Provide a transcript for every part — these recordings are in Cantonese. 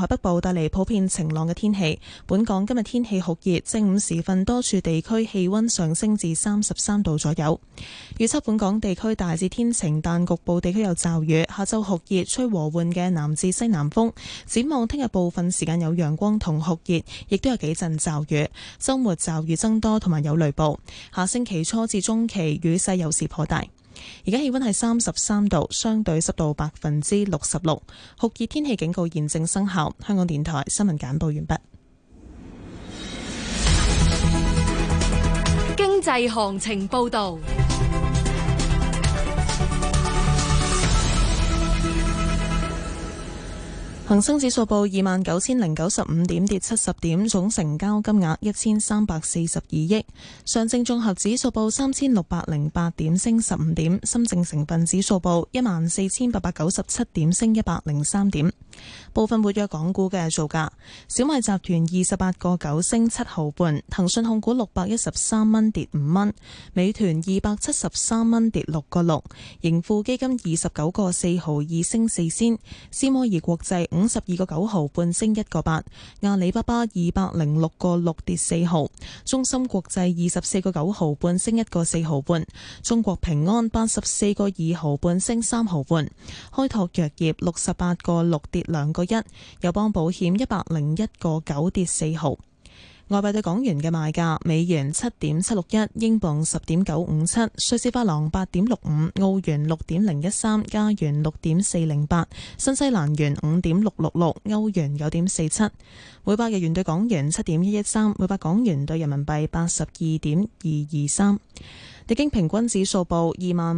海北部帶嚟普遍晴朗嘅天氣。本港今日天氣酷熱，正午時分多處地區氣溫上升至33度左右。預測本港地區大致天晴，但局部地區有驟雨。下晝酷熱，吹和緩嘅南至西南風。展望聽日部分時間有陽光同酷熱，亦都有幾陣驟雨。週末驟雨增多同埋有雷暴。下星期初至中期雨勢有時頗大。而家氣溫係33度，相對濕度66%，酷熱天氣警告現正生效。香港電台新聞簡報完畢。 經濟行情報道。 恒生指數報29,095點，跌70點，總成交金額1342億。上證綜合指數報3,608點，升15點。深證成分指數報14,897點，升103點。部分活躍港股嘅造價：小米集團28個9升7毫半，騰訊控股613蚊跌5蚊，美團273蚊跌6個6，盈富基金29個4毫2升4仙，斯摩爾國際52個9毫半升1個8，阿里巴巴206個6跌4毫，中芯國際24個9毫半升1個4毫半，中國平安84個2毫半升3毫半，開拓藥業68個6跌2個1，友邦保險101個9跌4毫。外幣對港元嘅賣價：美元7.761，英鎊10.957，瑞士法郎8.65，澳元6.013，加元6.408，新西蘭元5.666，歐元9.47。每百日元對港元7.113，每百港元對人民幣82.223。日經平均指數報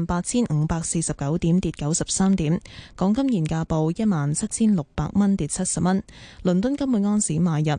28,549點，跌93點。港金現價報17,600蚊，跌70蚊。倫敦金每盎司買入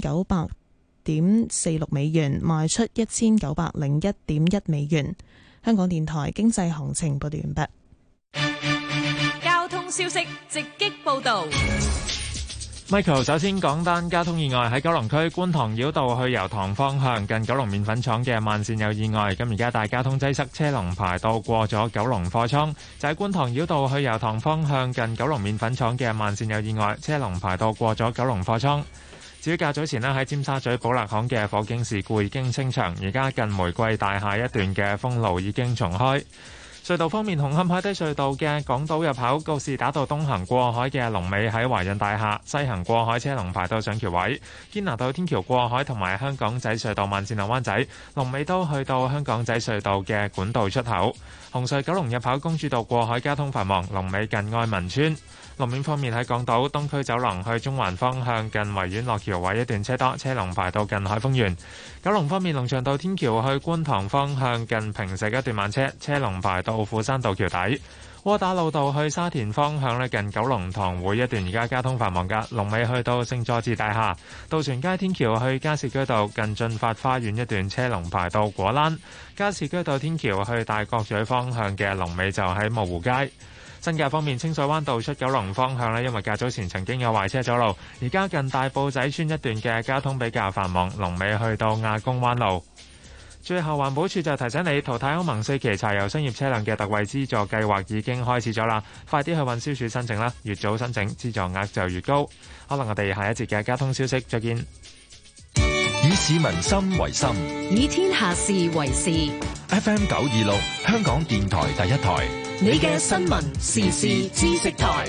1900.46美元，賣出1901.1美元。香港電台經濟行情報道完畢。 交通消息直擊報道。 Michael 首先講單交通意外，喺九龍區觀塘繞道去油塘方向近九龍麵粉廠嘅慢線有意外，咁而家大交通擠塞，車龍排到過咗九龍貨倉。就喺觀塘繞道去油塘方向近九龍麵粉廠嘅慢線有意外，車龍排到過咗九龍貨倉。至於較早前喺尖沙咀寶勒巷嘅火警事故已經清場，而家近玫瑰大廈一段嘅封路已經重開。隧道方面，紅磡海底隧道嘅港島入口告士打道東行過海嘅龍尾喺華潤大廈，西行過海車龍排到上橋位。堅拿道天橋過海同埋香港仔隧道慢線落灣仔龍尾都去到香港仔隧道嘅管道出口。紅隧九龍入口公主道過海交通繁忙，龍尾近愛民村。路面方面，喺港島東區走廊去中環方向近維園落橋位一段車多，車龍排到近海峰園。九龍方面，龍翔道天橋去觀塘方向近坪石一段慢車，車龍排到富山道橋底。窩打老道去沙田方向近九龍塘會一段而家交通繁忙㗎，龍尾去到聖佐治大廈。渡船街天橋去加士居道近駿發花園一段車龍排到果欄。加士居道天橋去大角咀方向嘅龍尾就喺蕪湖街。新界方面，清水灣道出九龍方向因為較早前曾經有壞車阻路，而家近大埔仔村一段嘅交通比較繁忙，龍尾去到亞公灣路。最後環保署就提醒你，淘汰歐盟4期柴油商業車輛嘅特惠資助計劃已經開始咗啦，快啲去運輸署申請啦，越早申請資助額就越高。可能我哋下一節嘅交通消息再見。 以市民心為心， 以天下事為事。 FM 926，香港電台第一台， 你嘅新聞時事知識台。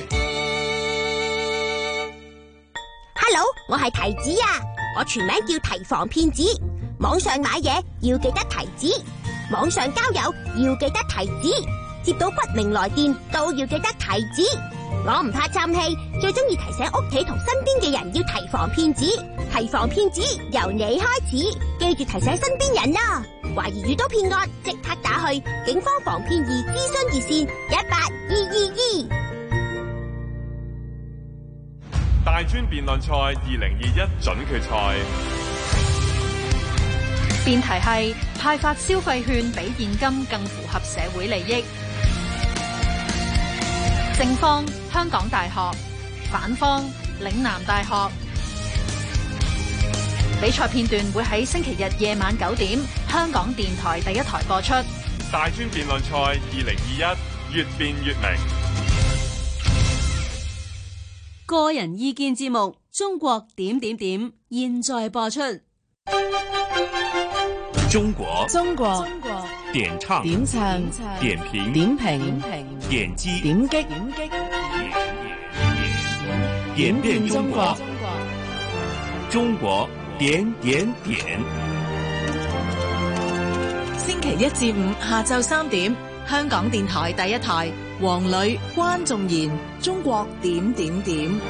Hello， 我係提子啊，我全名叫提防騙子。網上買嘢要記得提子，網上交友要記得提子，接到不明來電都要記得提子。我唔怕嘥氣，最中意提醒屋企同身邊嘅人要提防騙子。提防騙子由你開始，記住提醒身邊人啦。懷疑遇到騙案，即刻打去警方防騙易諮詢熱線18222。 大專辯論賽2021準決賽， 辯題係派發消費券比現金更符合社會利益。正方香港大學，反方嶺南大學。比賽片段會喺星期日夜晚9點，香港電台第一台播出。 大專辯論賽2021，越辯越明。 個人意見節目《中國點點點》現在播出。 中國點唱點評點擊點變中國，中國點點點。 星期一至五下晝3點，香港電台第一台，黃磊、關仲然，中國點點點。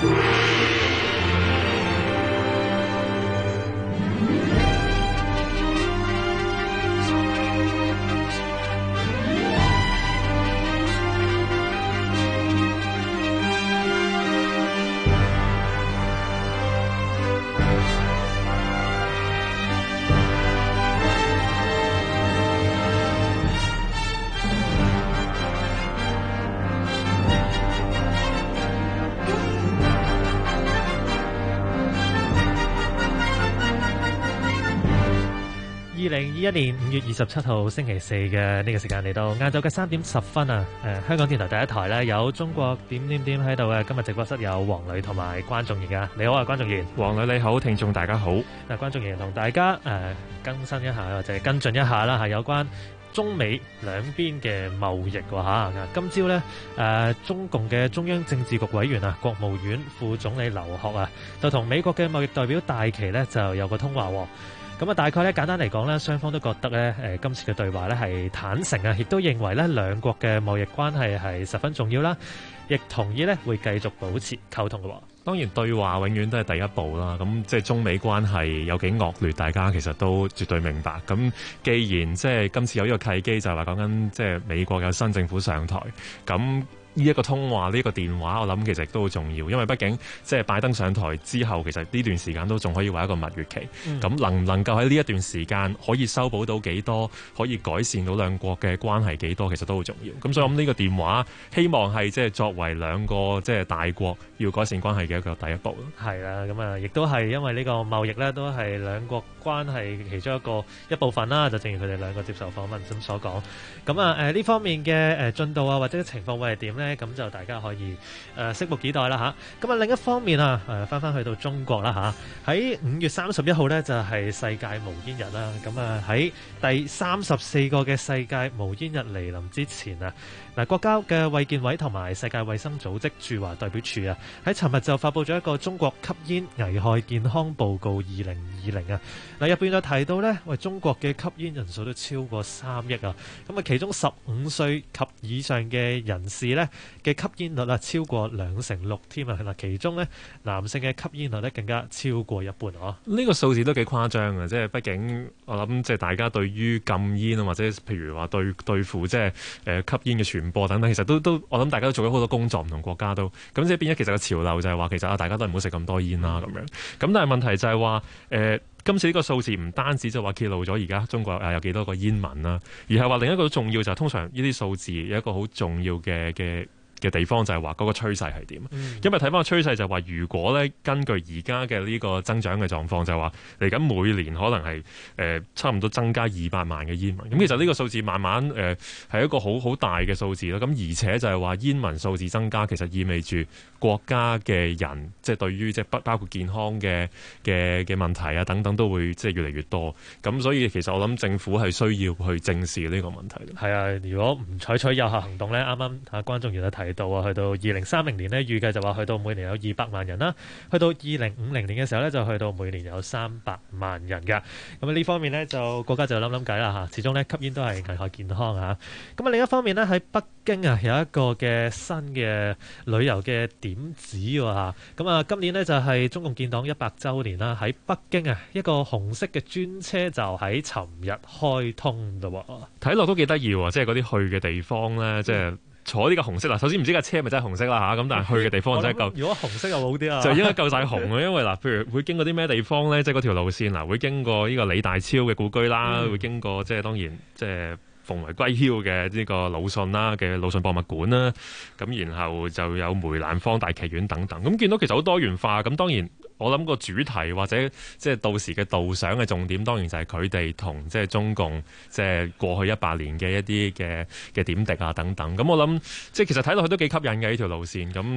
2021年5月27號星期四嘅呢個時間嚟到晏晝嘅3點10分啊！香港電台第一台呢，有中國點點點喺度嘅。今日直播室有黃磊同埋關仲然啊！你好啊，關仲然。 黃磊你好，聽眾大家好。 關仲然同大家更新一下或者跟進一下啦，係有關中美兩邊嘅貿易喎嚇。今朝呢，中共嘅中央政治局委員啊，國務院副總理劉鶴啊，就同美國嘅貿易代表戴琪呢就有個通話喎。咁啊，大概咧簡單嚟講咧，雙方都覺得咧，今次嘅對話咧係坦誠啊，亦都認為咧兩國嘅貿易關係係十分重要啦，亦同意咧會繼續保持溝通嘅。 當然對話永遠都係第一步啦，咁即係中美關係有幾惡劣，大家其實都絕對明白。咁既然即係今次有呢個契機，就係話講緊即係美國有新政府上台，咁呢一個通話呢個電話，我諗其實都好重要，因為畢竟即係拜登上台之後，其實呢段時間都仲可以話一個蜜月期。咁能唔能夠喺呢一段時間可以修補到幾多，可以改善到兩國嘅關係幾多，其實都好重要。咁所以我諗呢個電話希望係即係作為兩個即係大國要改善關係嘅一個第一步咯。 係啦，咁啊，亦都係因為呢個貿易呢，都係兩國關係其中一部分啦。就正如佢哋兩個接受訪問咁所講。咁啊呢方面嘅進度啊，或者情況會係點呢？咁就大家可以拭目以待啦嚇。咁啊另一方面啊，翻去到中國啦嚇，喺5月31號呢，就係世界無煙日啦。咁啊喺第34個嘅世界無煙日嚟臨之前啊，嗱國家嘅衛健委同埋世界衛生組織駐華代表處啊，喺尋日就發布咗一個中國吸煙危害健康報告2020啊。嗱入邊就提到呢，喂中國嘅吸煙人數都超過3億啊。咁啊其中15歲及以上嘅人士呢，嘅吸煙率超過6%添啊！嗱，其中咧男性嘅吸煙率咧更加超過一半哦。 呢個數字都幾誇張嘅，即係畢竟我諗即係大家對於禁煙啊，或者譬如話對付即係吸煙嘅傳播等等，其實都我諗大家都做咗好多工作，唔同國家都咁即係變咗。其實個潮流就係話其實大家都唔好食咁多煙啦咁樣。咁但係問題就係話今次呢個數字唔單止就話揭露咗而家中國有幾多個煙民啦，而係話另一個重要就係通常呢啲數字有一個好重要嘅地方就係話嗰個趨勢係點。因為睇翻個趨勢就係話，如果咧根據而家嘅呢個增長嘅狀況，就係話嚟緊每年可能係差唔多增加200萬嘅煙民。咁其實呢個數字慢慢係一個好大嘅數字啦。咁而且就係話煙民數字增加，其實意味住國家嘅人即係對於即係包括健康嘅問題啊等等都會即係越嚟越多。咁所以其實我諗政府係需要去正視呢個問題。 係啊，如果唔採取有效行動咧，啱啱觀眾員都提到啊，去到2030年呢，預計就話去到每年有200萬人啦，去到2050年嘅時候呢，就去到每年有300萬人㗎。咁呢方面呢，就國家就諗計啦嚇，始終呢，吸煙都係危害健康嚇。咁另一方面呢，喺北京啊有一個嘅新嘅旅遊嘅點子喎嚇。咁啊今年呢，就係中共建黨100週年啦，喺北京啊一個紅色嘅專車就喺尋日開通嘞喎。 睇落都幾得意喎，即係嗰啲去嘅地方呢，即係。坐呢個紅色啦，首先唔知架車咪真係紅色啦嚇，咁但係去嘅地方真係夠。 如果紅色又好啲啊， 就應該夠晒紅嘅，因為嗱，譬如會經過啲咩地方咧，即係嗰條路線嗱，會經過呢個李大釗嘅故居啦，會經過即係當然即係奉為圭臬嘅呢個魯迅啦嘅魯迅博物館啦，咁然後就有梅蘭芳大劇院等等，咁見到其實好多元化，咁當然。我諗個主題或者即係到時嘅導賞嘅重點，當然就係佢哋同即係中共即係過去100年嘅一啲嘅點滴啊等等。咁我諗即係其實睇落去都幾吸引嘅呢條路線。咁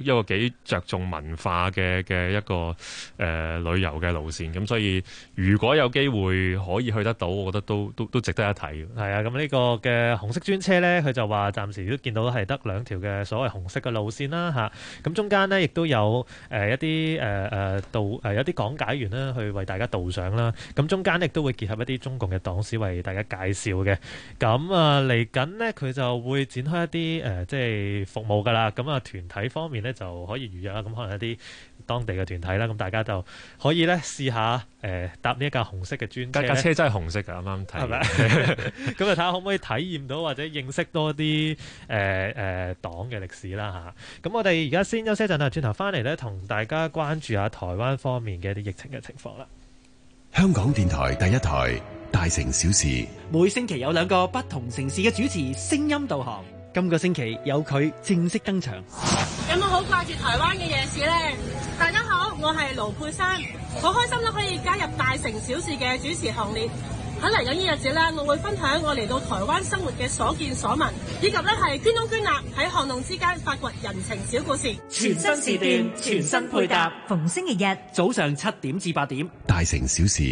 一個幾着重文化嘅一個旅遊嘅路線，咁所以如果有機會可以去得到，我覺得都值得一睇。 係啊，咁呢個嘅紅色專車呢，佢就話暫時都見到係得2條嘅所謂紅色嘅路線啦嚇。咁中間呢，亦都有一啲有啲講解員呢去為大家導賞啦。咁中間亦都會結合一啲中共嘅黨史為大家介紹嘅。咁嚟緊呢，佢就會展開一啲即係服務㗎啦。咁團體方面呢，就可以預約啦。咁可能一啲當地嘅團體啦，咁大家就可以咧試下搭呢一架紅色嘅專車。架車真係紅色㗎，啱啱睇。係咪？ 咁就睇下可唔可以體驗到或者認識多啲黨嘅歷史啦嚇。咁我哋而家先休息一陣啦，轉頭翻嚟咧同大家關注下台灣方面嘅一啲疫情嘅情況啦。 香港電台第一台大城小事， 每星期有2個不同城市嘅主持聲音導航。今個星期有佢正式登場。 有冇好掛住台灣嘅夜市呢？大家好，我係盧佩珊，好開心咧可以加入大城小事嘅主持行列。喺嚟緊呢日子咧，我會分享我嚟到台灣生活嘅所見所聞，以及咧係捐窿捐罅喺巷弄之間發掘人情小故事。 全新時段，全新配搭， 逢星期日早上7點至8點， 大城小事。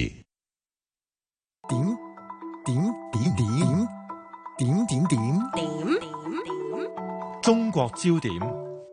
點中國焦點。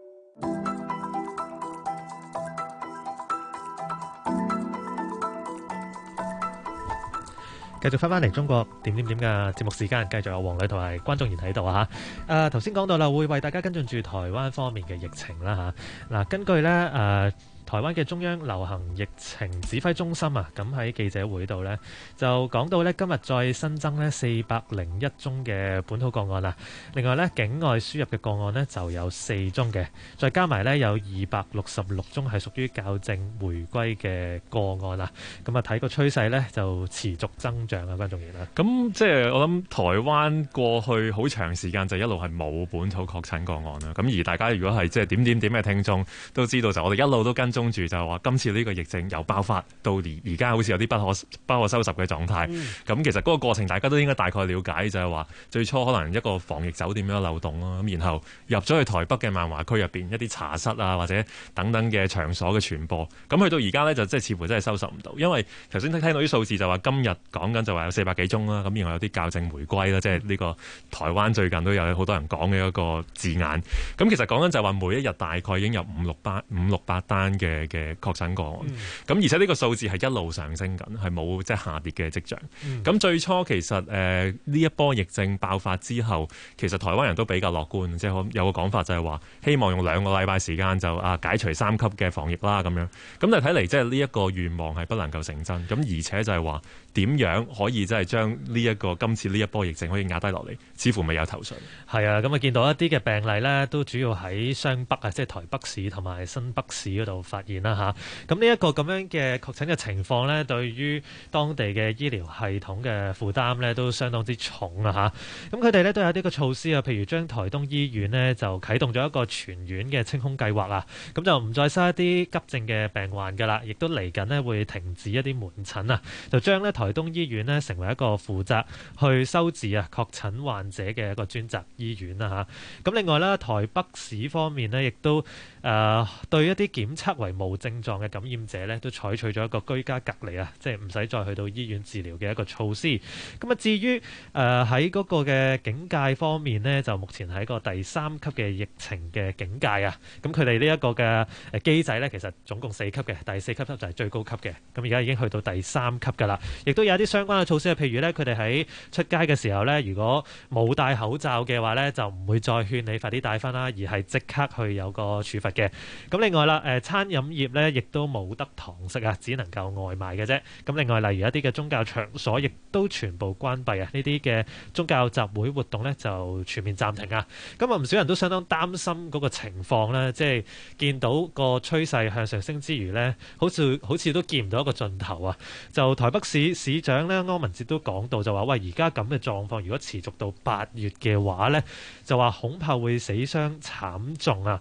繼續翻嚟中國點嘅節目時間，繼續有黃女同埋關仲然喺度嚇。頭先講到啦，會為大家跟進住台灣方面嘅疫情啦嚇。嗱，根據咧台灣嘅中央流行疫情指揮中心啊，咁喺記者會度呢，就講到呢，今日再新增呢401宗嘅本土個案啦。另外呢，境外輸入嘅個案呢就有4宗嘅，再加埋呢，有266宗係屬於校正回歸嘅個案啦。咁睇個趨勢呢，就持續增長啊，關仲然啦。 咁即係我諗台灣過去好長時間就一路係冇本土確診個案啦。咁而大家如果係即係點嘅聽眾都知道，就我哋一路都跟蹤住就係話今次呢個疫症由爆發到而家好似有啲不可收拾嘅狀態。咁其實嗰個過程大家都應該大概了解，就係話最初可能一個防疫酒店嘅漏洞啦，咁然後入咗去台北嘅萬華區入邊一啲茶室啊或者等等嘅場所嘅傳播。咁去到而家呢，就即係似乎真係收拾唔到，因為頭先聽到啲數字就話今日講緊就話有400幾宗啦，咁然後有啲校正回歸啦，即係呢個台灣最近都有好多人講嘅一個字眼。咁其實講緊就係話每一日大概已經有5、6百單嘅確診個案，咁而且呢個數字係一路上升緊，係冇即係下跌嘅跡象。咁最初其實呢一波疫症爆發之後，其實台灣人都比較樂觀，即係有個講法就係話希望用2個禮拜時間就解除3級嘅防疫啦咁樣。咁但係睇嚟即係呢一個願望係不能夠成真。咁而且就係話點樣可以即係將今次呢一波疫症可以壓低落嚟，似乎未有頭緒。 係啊，咁見到一啲嘅病例呢，都主要喺雙北啊，即係台北市同埋新北市嗰度發現啦嚇。咁呢一個咁樣嘅確診嘅情況呢，對於當地嘅醫療系統嘅負擔呢，都相當之重啊嚇。咁佢哋呢都有啲個措施啊，譬如將台東醫院呢就啟動咗一個全院嘅清空計劃啊，咁就唔再收一啲急症嘅病患噶啦，亦都嚟緊呢會停止一啲門診啊，就將呢台東醫院呢成為一個負責去收治確診患者嘅一個專責醫院啦嚇。咁另外呢，台北市方面呢，亦都對一啲檢測為無症狀嘅感染者呢，都採取咗一個居家隔離啊，即係唔使再去到醫院治療嘅一個措施。咁至於喺嗰個嘅警戒方面呢，就目前係一個第3級嘅疫情嘅警戒啊。咁佢哋呢一個嘅機制呢，其實總共4級嘅，第4級就係最高級嘅。咁而家已經去到第3級㗎啦。亦都有一啲相關嘅措施，譬如呢，佢哋喺出街嘅時候呢，如果冇戴口罩嘅話呢，就唔會再勸你快啲戴翻啦，而係即刻去有個處罰嘅。咁另外啦，餐飲業呢亦都冇得堂食啊，只能夠外賣嘅啫。咁另外，例如一啲嘅宗教場所亦都全部關閉啊，呢啲嘅宗教集會活動呢就全面暫停啊。咁唔少人都相當擔心嗰個情況呢，即係見到個趨勢向上升之餘呢，好似都見唔到一個盡頭啊。就台北市市長呢，柯文哲都講到就話：喂，而家咁嘅狀況，如果持續到8月嘅話呢，就話恐怕會死傷慘重啊。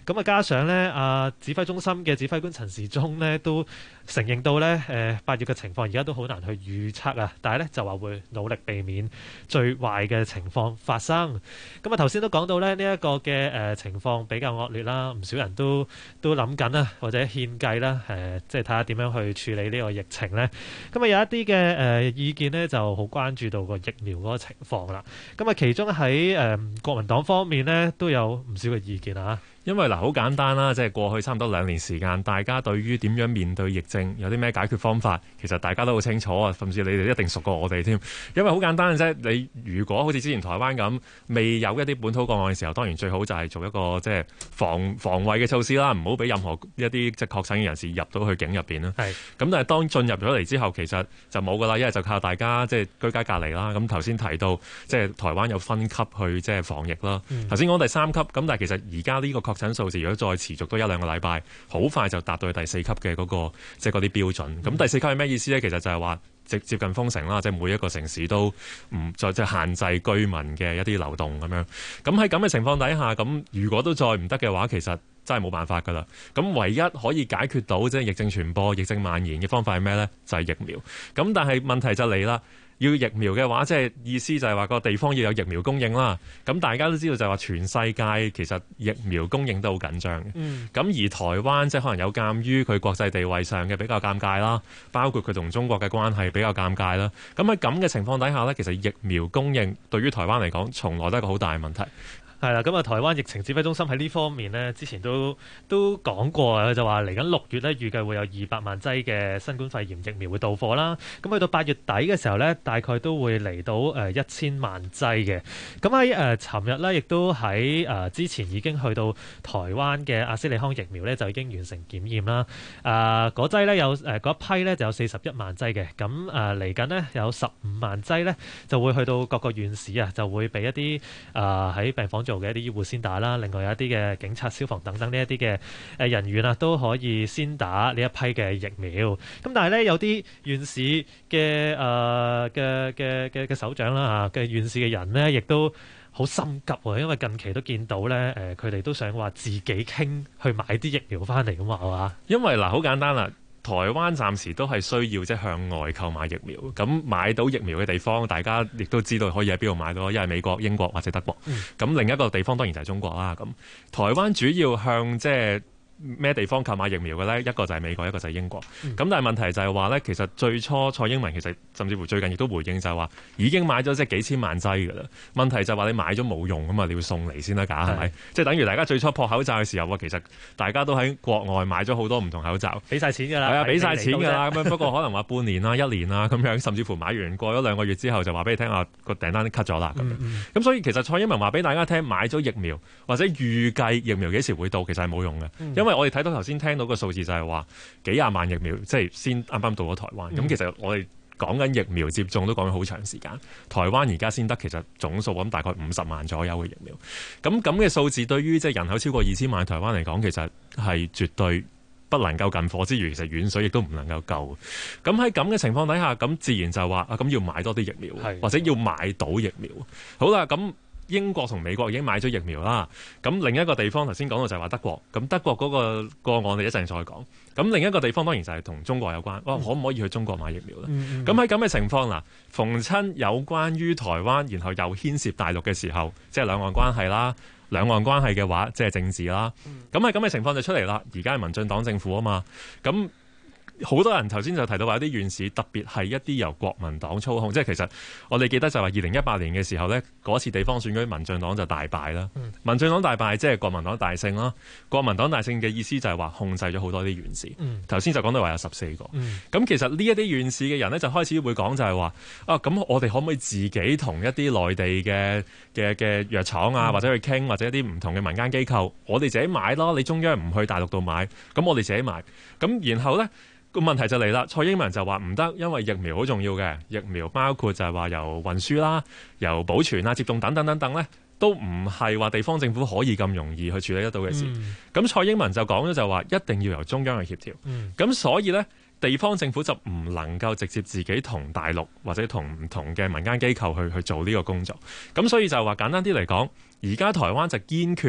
咁啊加上呢，指揮中心嘅指揮官陳時中呢都承認到呢8月嘅情況而家都好難去預測啊，但係呢就話會努力避免最壞嘅情況發生。咁啊頭先都講到呢一個嘅情況比較惡劣啦，唔少人都諗緊啦，或者獻計啦，即係睇下點樣去處理呢個疫情呢。咁啊有一啲嘅意見呢就好關注到個疫苗嗰個情況啦。咁啊其中喺國民黨方面呢都有唔少嘅意見啊。 因為好簡單啦，即係過去差唔多2年時間，大家對於點樣面對疫症有啲咩解決方法，其實大家都好清楚啊，甚至你哋一定熟過我哋添。因為好簡單嘅啫，你如果好似之前台灣咁，未有一啲本土個案嘅時候，當然最好就係做一個即係防衞嘅措施啦，唔好俾任何一啲即係確診嘅人士入到去境入邊啦。咁但係當進入咗嚟之後，其實就冇噶啦，一係就靠大家即係居家隔離啦。咁頭先提到即係台灣有分級去即係防疫啦。頭先講第3級，咁但係其實而家呢個確診數字如果再持續多1-2個禮拜，好快就達到去第4級嘅嗰個即係嗰啲標準。咁第4級係咩意思咧？其實就係話接近封城啦，即係每一個城市都唔再即係限制居民嘅一啲流動咁樣。咁喺咁嘅情況底下，咁如果都再唔得嘅話，其實真係冇辦法㗎啦。咁唯一可以解決到即係疫症傳播、疫症蔓延嘅方法係咩咧？就係疫苗。咁但係問題就嚟啦。要疫苗嘅話，即係意思就係話個地方要有疫苗供應啦。咁大家都知道就係話全世界其實疫苗供應都好緊張嘅。咁而台灣即係可能有鑑於佢國際地位上嘅比較尷尬啦，包括佢同中國嘅關係比較尷尬啦。咁喺咁嘅情況底下呢，其實疫苗供應對於台灣嚟講，從來都係一個好大嘅問題。 係啦，咁啊，台灣疫情指揮中心喺呢方面呢，之前都講過啊，佢就話嚟緊6月呢，預計會有200萬劑嘅新冠肺炎疫苗會到貨啦。咁去到8月底嘅時候呢，大概都會嚟到1000萬劑嘅。咁喺尋日呢，亦都喺之前已經去到台灣嘅阿斯利康疫苗呢，就已經完成檢驗啦。嗰劑呢有嗰一批呢就有41萬劑嘅。咁嚟緊呢，有15萬劑呢，就會去到各個縣市啊，就會俾一啲喺病房做嘅一啲醫護先打啦，另外有一啲嘅警察、消防等等呢一啲嘅人員啊，都可以先打呢一批嘅疫苗。咁但係咧，有啲縣市嘅嘅首長啦嘅縣市嘅人呢，亦都好心急喎，因為近期都見到咧佢哋都想話自己傾去買啲疫苗翻嚟咁話係嘛？ 因為好簡單啦。台灣暫時都係需要即係向外購買疫苗，咁買到疫苗嘅地方，大家亦都知道可以喺邊度買到，一係美國、英國或者德國。咁另一個地方當然就係中國啦。咁台灣主要向即係咩地方購買疫苗嘅呢？一個就係美國，一個就係英國。咁但係問題就係話呢，其實最初蔡英文其實甚至乎最近亦都回應就係話已經買咗即係幾千萬劑㗎啦。問題就係話你買咗冇用啊嘛，你要送嚟先得㗎，係咪？即係等於大家最初撲口罩嘅時候，其實大家都喺國外買咗好多唔同口罩， 俾晒錢㗎啦， 係啊，俾晒錢㗎啦。咁樣不過可能話半年啦、1年啦咁樣，甚至乎買完過咗2個月之後就話俾你聽話個訂單 cut 咗啦咁樣。咁所以其實蔡英文話俾大家聽，買咗疫苗或者預計疫苗幾時會到，其實係冇用嘅，因為我哋睇到頭先聽到個數字就係話幾廿萬疫苗，即係先啱啱到咗台灣。咁其實我哋講緊疫苗接種都講咗好長時間，台灣而家先得其實總數咁大概50萬左右嘅疫苗。咁嘅數字對於即係人口超過2000萬台灣嚟講，其實係絕對不能夠近火之餘，其實遠水亦都唔能夠救。咁喺咁嘅情況底下，咁自然就話咁要買多啲疫苗，或者要買到疫苗。好啦，咁英國同美國已經買咗疫苗啦，咁另一個地方頭先講到就係話德國，咁德國嗰個案我哋一陣再講。咁另一個地方當然就係同中國有關，可唔可以去中國買疫苗呢？咁喺咁嘅情況嗱，逢親有關於台灣，然後又牽涉大陸嘅時候，即係兩岸關係啦。兩岸關係嘅話，即係政治啦。咁喺咁嘅情況就出嚟啦。而家係民進黨政府啊嘛，咁好多人頭先就提到話有啲縣市，特別係一啲由國民黨操控，即係其實我哋記得就係話2018年嘅時候呢，嗰次地方選舉民進黨就大敗啦。民進黨大敗即係國民黨大勝啦。國民黨大勝嘅意思就係話控制咗好多啲縣市。頭先就講到話有14個。咁其實呢一啲縣市嘅人呢，就開始會講就係話咁我哋可唔可以自己同一啲內地嘅藥廠啊，或者去傾，或者一啲唔同嘅民間機構，我哋自己買咯。你中央唔去大陸度買，咁我哋自己買。咁然後呢，個問題就嚟啦，蔡英文就話唔得，因為疫苗好重要嘅，疫苗包括就係話由運輸啦、由保存啊、接種等等等等呢，都唔係話地方政府可以咁容易去處理得到嘅事。咁蔡英文就講咗就話一定要由中央去協調。咁所以呢，地方政府就唔能夠直接自己同大陸或者同唔同嘅民間機構去做呢個工作。咁所以就話簡單啲嚟講，而家台灣就堅決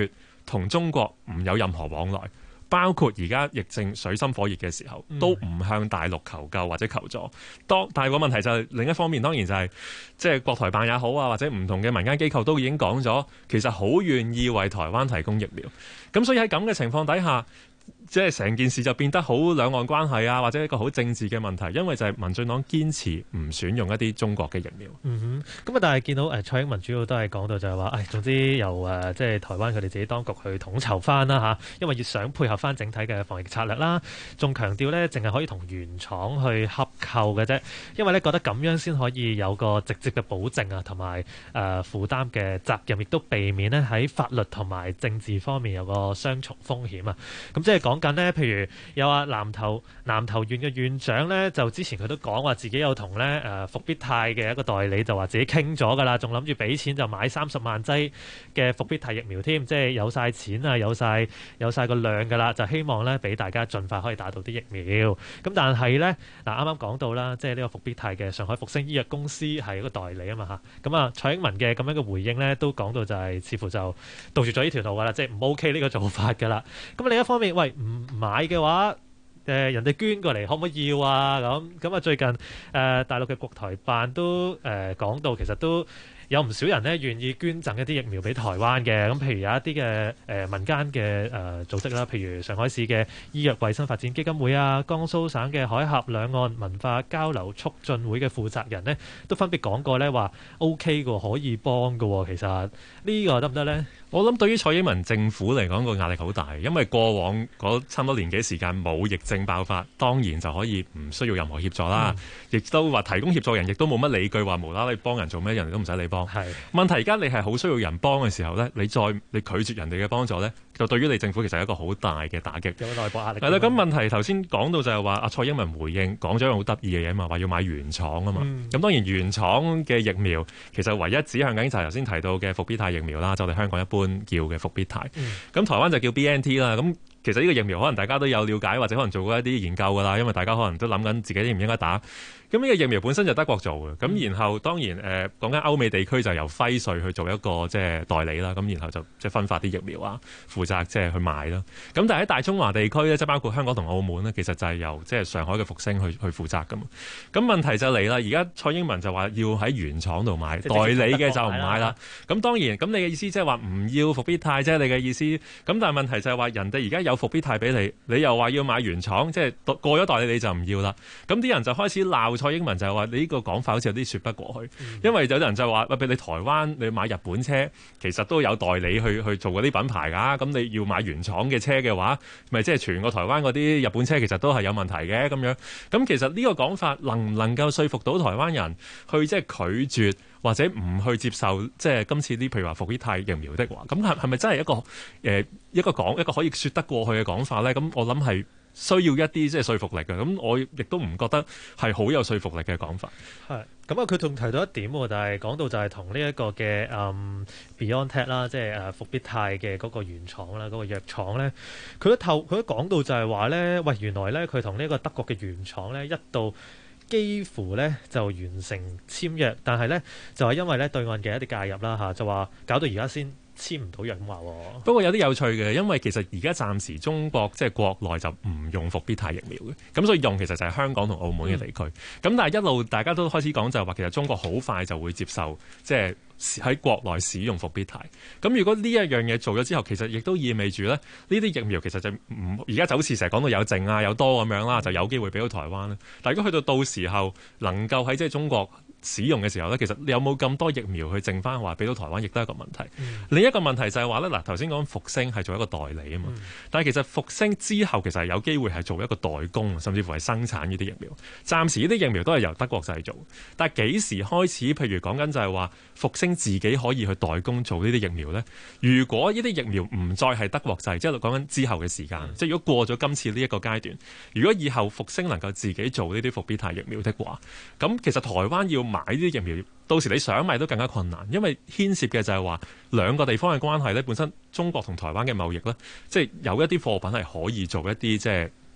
同中國唔有任何往來。包括而家疫症水深火熱嘅時候，都唔向大陸求救或者求助。但係個問題就係另一方面，當然就係即係國台辦也好啊，或者唔同嘅民間機構都已經講咗，其實好願意為台灣提供疫苗。咁所以喺咁嘅情況底下，即係成件事就變得好兩岸關係啊，或者一個好政治嘅問題，因為就係民進黨堅持唔選用一啲中國嘅疫苗。 咁但係見到蔡英文主要都係講到就係話，總之由即係台灣佢哋自己當局去統籌翻啦嚇，因為要想配合翻整體嘅防疫策略啦，仲強調呢淨係可以同原廠去洽購嘅啫，因為呢覺得咁樣先可以有個直接嘅保證啊，同埋負擔嘅責任，亦都避免呢喺法律同埋政治方面有個雙重風險啊。咁即係講緊呢，譬如有南投縣嘅縣長呢，就之前佢都講話自己有同呢復必泰嘅一個代理就話自己傾咗㗎啦，仲諗住俾錢就買30萬劑嘅復必泰疫苗添，即係有晒錢啊，有晒個量㗎啦，就希望呢俾大家盡快可以打到啲疫苗。咁但係呢，啱啱講到啦，即係呢個復必泰嘅上海復星醫藥公司係一個代理啊嘛嚇，咁蔡英文嘅咁樣嘅回應呢，都講到就係似乎就杜絕咗呢條路㗎啦，即係唔 OK 呢個做法㗎啦。咁另一方面，喂，唔買嘅話，人哋捐過嚟可唔可以要啊？咁最近大陸嘅國台辦都講到，其實都有唔少人呢願意捐贈一啲疫苗俾台灣嘅。咁譬如有一啲嘅民間嘅組織啦，譬如上海市嘅醫藥衛生發展基金會啊，江蘇省嘅海峽兩岸文化交流促進會嘅負責人呢，都分別講過呢話 OK 嘅，可以幫嘅。其實呢個得唔得呢？ 我諗對於蔡英文政府嚟講個壓力好大，因為過往嗰差唔多年幾時間冇疫症爆發，當然就可以唔需要任何協助啦。亦都話提供協助人，亦都冇乜理據話無啦啦幫人做咩，人哋都唔使你幫。問題而家你係好需要人幫嘅時候呢，你拒絕人哋嘅幫助呢，就對於你政府其實係一個好大嘅打擊。 有內部壓力。 係啦，咁問題頭先講到就係話蔡英文回應講咗一樣好得意嘅嘢嘛，話要買原廠啊嘛。咁當然原廠嘅疫苗其實唯一指向緊就係頭先提到嘅復必泰疫苗啦，就我哋香港一般叫嘅復必泰。咁台灣就叫 BNT 啦。咁其實呢個疫苗可能大家都有了解，或者可能做過一啲研究㗎啦，因為大家可能都諗緊自己應唔應該打。咁呢個疫苗本身就德國做嘅，咁然後當然講緊歐美地區就由輝瑞去做一個即係代理啦，咁然後就即係分發啲疫苗啊，負責即係去賣啦。咁但係喺大中華地區咧，即係包括香港同澳門咧，其實就係由即係上海嘅復星去負責㗎嘛。咁問題就嚟啦，而家蔡英文就話要喺原廠度買，代理嘅就唔買啦。咁當然，咁你嘅意思即係話唔要復必泰啫，你嘅意思。咁但係問題就係話人哋而家有復必泰俾你，你又話要買原廠，即係過咗代理你就唔要啦。咁啲人就開始鬧蔡英文，就係話你呢個講法好似有啲説不過去，因為有啲人就話喂，你台灣你買日本車，其實都有代理去做嗰啲品牌㗎，咁你要買原廠嘅車嘅話，咪即係全個台灣嗰啲日本車其實都係有問題嘅咁樣。咁其實呢個講法能唔能夠說服到台灣人去即係拒絕或者唔去接受即係今次啲譬如話復必泰疫苗的話，咁係咪真係一個可以説得過去嘅講法咧？咁我諗係需要一啲即係說服力嘅，咁我亦都唔覺得係好有說服力嘅講法。 係咁啊，佢仲提到一點喎，但係講到就係同呢一個嘅BioNTech 啦，即係復必泰嘅嗰個原廠啦，嗰個藥廠咧，佢都講到就係話咧，喂，原來咧佢同呢個德國嘅原廠咧一度幾乎咧就完成簽約，但係咧就係因為咧對岸嘅一啲介入啦嚇，就話搞到而家先簽唔到約咁話。 不過有啲有趣嘅，因為其實而家暫時中國即係國內就唔用復必泰疫苗嘅，咁所以用其實就係香港同澳門嘅地區。咁但係一路大家都開始講就係話，其實中國好快就會接受即係喺國內使用復必泰。咁如果呢一樣嘢做咗之後，其實亦都意味住咧，呢啲疫苗其實就唔而家就好似成日講到有剩啊有多咁樣啦，就有機會俾到台灣啦。但係如果去到時候能夠喺即係中國使用嘅時候咧，其實你有冇咁多疫苗去剩翻話俾到台灣，亦都係一個問題。另一個問題就係話咧，嗱頭先講復星係做一個代理啊嘛，但係其實復星之後其實係有機會係做一個代工，甚至乎係生產呢啲疫苗。暫時呢啲疫苗都係由德國製造，但係幾時開始？譬如講緊就係話復星自己可以去代工做呢啲疫苗咧？如果呢啲疫苗唔再係德國製，即係講緊之後嘅時間，即係如果過咗今次呢一個階段，如果以後復星能夠自己做呢啲復必泰疫苗的話，咁其實台灣要買呢啲疫苗，到時你想買都更加困難，因為牽涉嘅就係話兩個地方嘅關係咧。本身中國同台灣嘅貿易咧，即係有一啲貨品係可以做一啲即係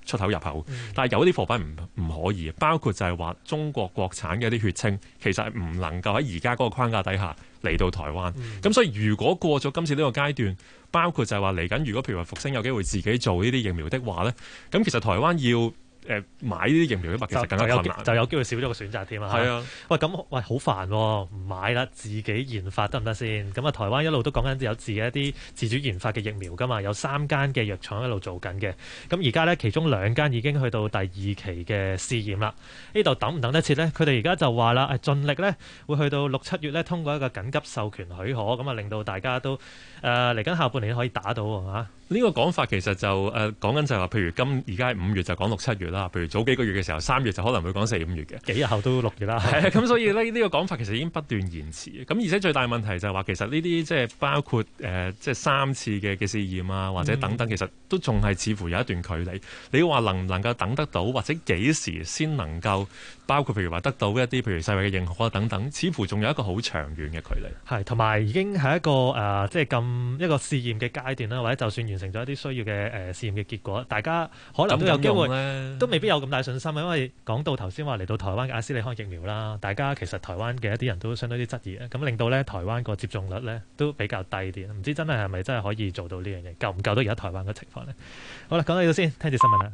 出口入口，但係有啲貨品唔可以，包括就係話中國國產嘅一啲血清，其實係唔能夠喺而家嗰個框架底下嚟到台灣。咁所以如果過咗今次呢個階段，包括就係話嚟緊，如果譬如話復星有機會自己做呢啲疫苗的話咧，咁其實台灣要買呢啲疫苗嘅話，其實更加困難， 就有機會少咗個選擇添啊！ 係啊， 喂，咁喂好煩喎，唔買啦，自己研發得唔得先？咁啊，台灣一路都講緊有自己一啲自主研發嘅疫苗噶嘛，有3間嘅藥廠一路做緊嘅。咁而家呢，其中2間已經去到第2期嘅試驗啦。呢度等唔等得切呢？佢哋而家就話啦，盡力呢會去到6、7月呢通過一個緊急授權許可，咁啊令到大家都嚟緊下半年可以打到嚇。 呢個講法其實就講緊就係話，譬如而家係5月就講6、7月啦，譬如早幾個月嘅時候3月就可能會講4、5月嘅， 幾日後都6月啦。 係啊，咁所以呢個講法其實已經不斷延遲。咁而且最大問題就係話，其實呢啲即係包括即係3次嘅試驗啊，或者等等，其實都仲係似乎有一段距離。你話能唔能夠等得到，或者幾時先能夠包括譬如話得到一啲譬如世衛嘅認可等等，似乎仲有一個好長遠嘅距離。 係，同埋已經係一個即係咁一個試驗嘅階段啦，或者就算完成咗一啲需要嘅試驗嘅結果，大家可能都有機會都未必有咁大信心，因為講到頭先話嚟到台灣嘅阿斯利康疫苗啦，大家其實台灣嘅一啲人都相當之質疑嘅，咁令到咧台灣個接種率咧都比較低啲，唔知真係咪真係可以做到呢樣嘢，夠唔夠到而家台灣嘅情況呢？好啦，講到呢度先，聽住新聞啦。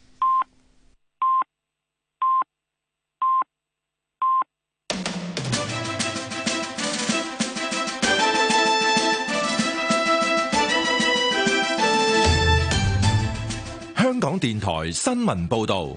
香港電台新聞報導，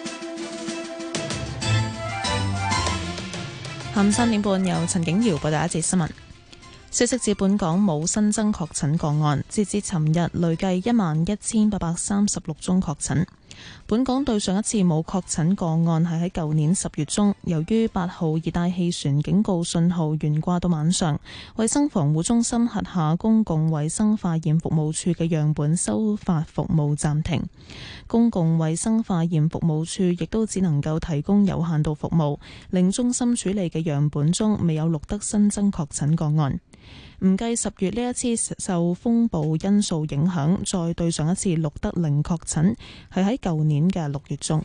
下午3點半由陳景瑤報道一節新聞。消息指本港冇新增確診個案，截至尋日累計11,836宗確診。本港對上一次冇確診個案係喺舊年10月中，由於8號熱帶氣旋警告信號懸掛到晚上，衛生防護中心轄下公共衛生化驗服務處嘅樣本收發服務暫停。公共衛生化驗服務處亦都只能夠提供有限度服務，令中心處理嘅樣本中未有錄得新增確診個案。唔計10月呢一次受風暴因素影響，再對上一次錄得0確診，係喺舊年嘅6月中。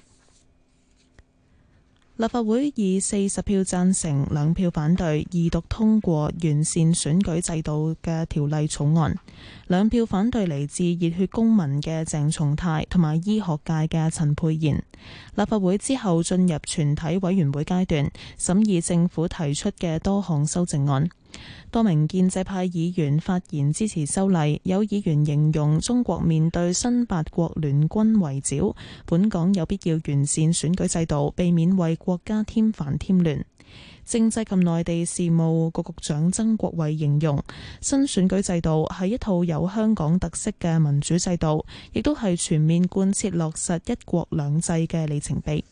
立法會以40票贊成、2票反對，二讀通過完善選舉制度嘅條例草案。2票反對嚟自熱血公民嘅鄭松泰同埋醫學界嘅陳沛然。立法會之後進入全體委員會階段，審議政府提出嘅多項修正案。多名建制派議員發言支持修例，有議員形容中國面對新8國聯軍圍剿，本港有必要完善選舉制度，避免為國家添煩添亂。政制及內地事務局局長曾國衛形容新選舉制度係一套有香港特色嘅民主制度，亦都係全面貫徹落實一國兩制嘅里程碑。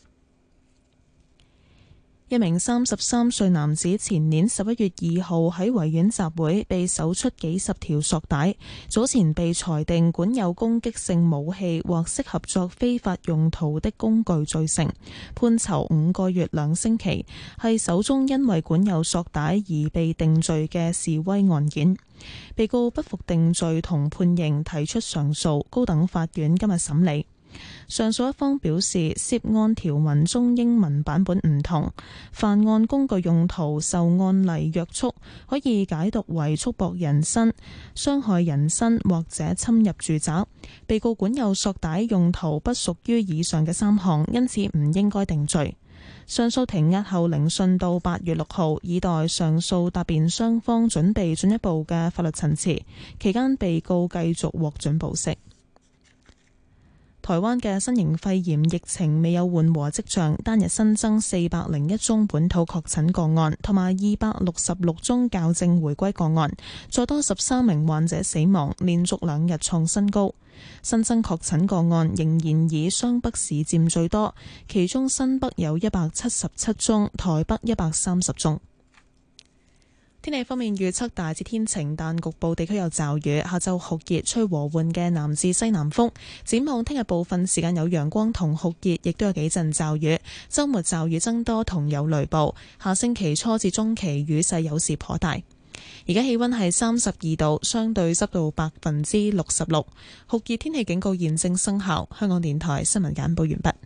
一名33歲男子前年11月2號喺維園集會，被搜出幾十條索帶，早前被裁定管有攻擊性武器或適合作非法用途的工具罪成，判囚5個月2星期，係首宗因為管有索帶而被定罪嘅示威案件。被告不服定罪同判刑，提出上訴，高等法院今日審理。上訴一方表示，涉案條文中英文版本唔同，犯案工具用途受案例約束，可以解讀為束縛人身、傷害人身或者侵入住宅。被告管有索帶用途不屬於以上嘅3項，因此唔應該定罪。上訴庭押後聆訊到8月6號，以待上訴答辯雙方準備進一步嘅法律陳詞。期間被告繼續獲准保釋。台灣嘅新型肺炎疫情未有緩和跡象，單日新增401宗本土確診個案，同埋266宗校正回歸個案，再多13名患者死亡，連續2日創新高。新增確診個案仍然以雙北市佔最多，其中新北有177宗，台北130宗。天氣方面預測大致天晴，但局部地區有驟雨。下晝酷熱，吹和緩嘅南至西南風。展望聽日部分時間有陽光同酷熱，亦都有幾陣驟雨。週末驟雨增多同有雷暴。下星期初至中期雨勢有時頗大。而而家氣溫係32度，相對濕度66%，酷熱天氣警告現正生效。香港電台新聞簡報完畢。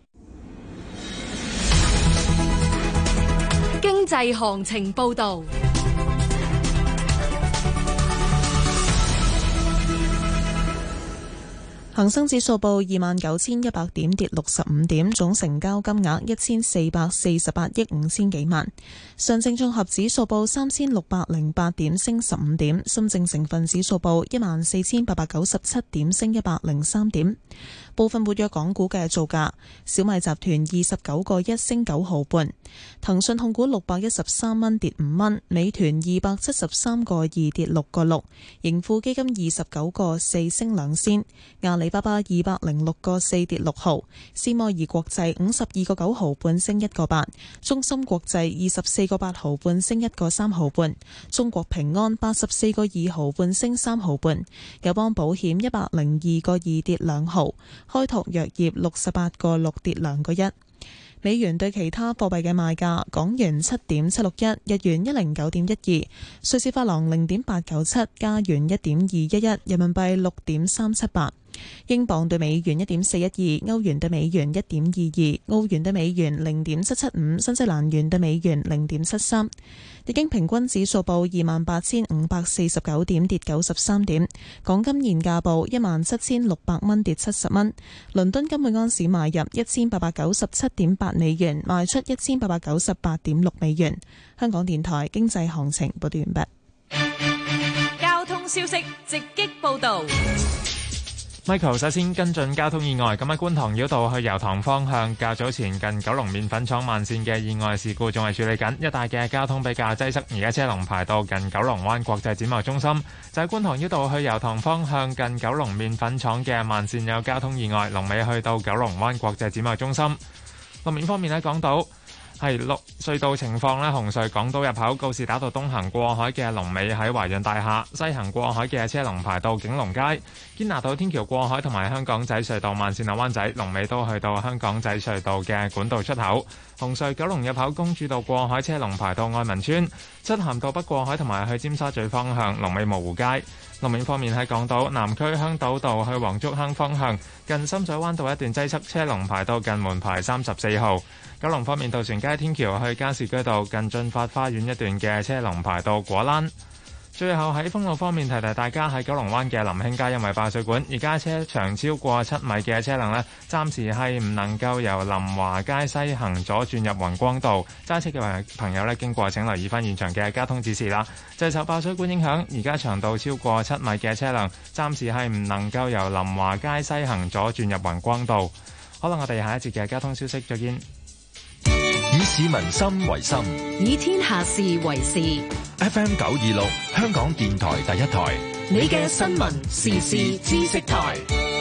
經濟行情報道。 恒生指數報29,100點，跌65點，總成交金額1448億5千幾萬。上證綜合指數報3608點，升15點。深證成分指數報14,897點，升103點。部分活躍港股嘅造價：小米集團29個1升9毫半，騰訊控股613蚊跌5蚊，美團273個2跌6個6，盈富基金29個4升2仙，阿里巴巴206個4跌6毫，斯摩爾國際52個9毫半升1個8，中芯國際24個8毫半升1個3毫半，中國平安84個2毫半升3毫半，友邦保險102個2跌2毫，開拓藥業68個6跌2個1。美元對其他貨幣嘅賣價：港元7.761，日元109.12，瑞士法郎0.897，加元1.211，人民幣6.378。英鎊對美元1.412，歐元對美元1.22，澳元對美元0.775，新西蘭元對美元0.73。日經平均指數報28,549點，跌93點。港金現價報17,600蚊，跌70蚊。倫敦金每安士買入1897.8美元，賣出1898.6美元。香港電台經濟行情報道完畢。 交通消息直擊報道。 Michael 首先跟進交通意外，咁喺觀塘繞道去油塘方向，較早前近九龍麵粉廠慢線嘅意外事故仲係處理緊，一帶嘅交通比較擠塞，而家車龍排到近九龍灣國際展貿中心。就喺觀塘繞道去油塘方向，近九龍麵粉廠嘅慢線有交通意外，龍尾去到九龍灣國際展貿中心。路面方面喺港島係隧道情況呢，紅隧港島入口告士打道東行過海嘅龍尾喺華潤大廈，西行過海嘅車龍排到景隆街。堅拿道天橋過海同埋香港仔隧道慢線灣仔龍尾都去到香港仔隧道嘅管道出口。紅隧九龍入口公主道過海車龍排到愛民村，漆咸道北過海同埋去尖沙咀方向龍尾蕪湖街。路面方面喺港島南區香島道去黃竹坑方向，近深水灣道一段擠塞，車龍排到近門牌34號。九龍方面，渡船街天橋去加士居道近駿發花園一段嘅車龍排到果欄。最後喺封路方面，提提大家喺九龍灣嘅林興街因為爆水管，而家車長超過7米嘅車輛呢，暫時係唔能夠由林華街西行左轉入宏光道。揸車嘅朋友呢，經過請留意翻現場嘅交通指示啦。就係受爆水管影響，而家長度超過7米嘅車輛暫時係唔能夠由林華街西行左轉入宏光道。好啦，我哋下一節嘅交通消息再見。 以市民心為心， 以天下事為事。 FM 926，香港電台第一台， 你嘅新聞時事知識台，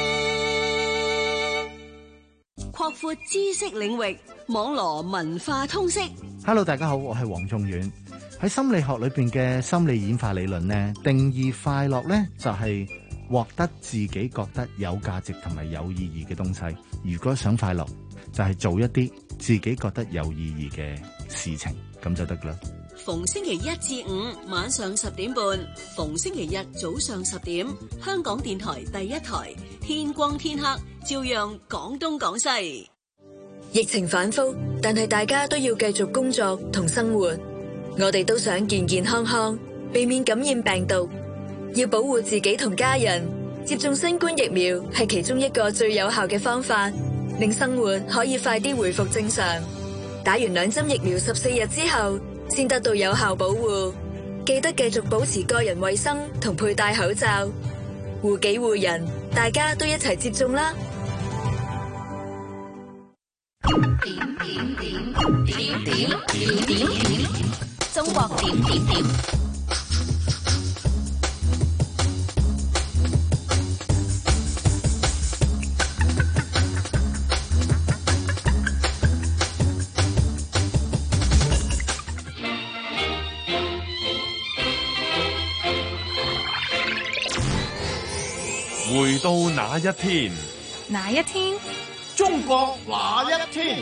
擴闊知識領域，網羅文化通識。 Hello， 大家好，我係黃仲遠。喺心理學裏邊嘅心理演化理論呢，定義快樂呢就係獲得自己覺得有價值同埋有意義嘅東西。如果想快樂，就係做一啲自己覺得有意義嘅事情，咁就得啦。 逢星期1至5晚上10點半，逢星期日早上10點，香港電台第一台，天光天黑照樣講東講西。 疫情反覆，但係大家都要繼續工作同生活，我哋都想健健康康，避免感染病毒，要保護自己同家人。接種新冠疫苗係其中一個最有效嘅方法，令生活可以快啲回復正常。打完2針疫苗14日之後，先得到有效保護。記得繼續保持個人衛生同佩戴口罩，護己護人，大家都一齊接種啦！ 中國點點點。 回到那一天， 哪一天？ 中國那一天？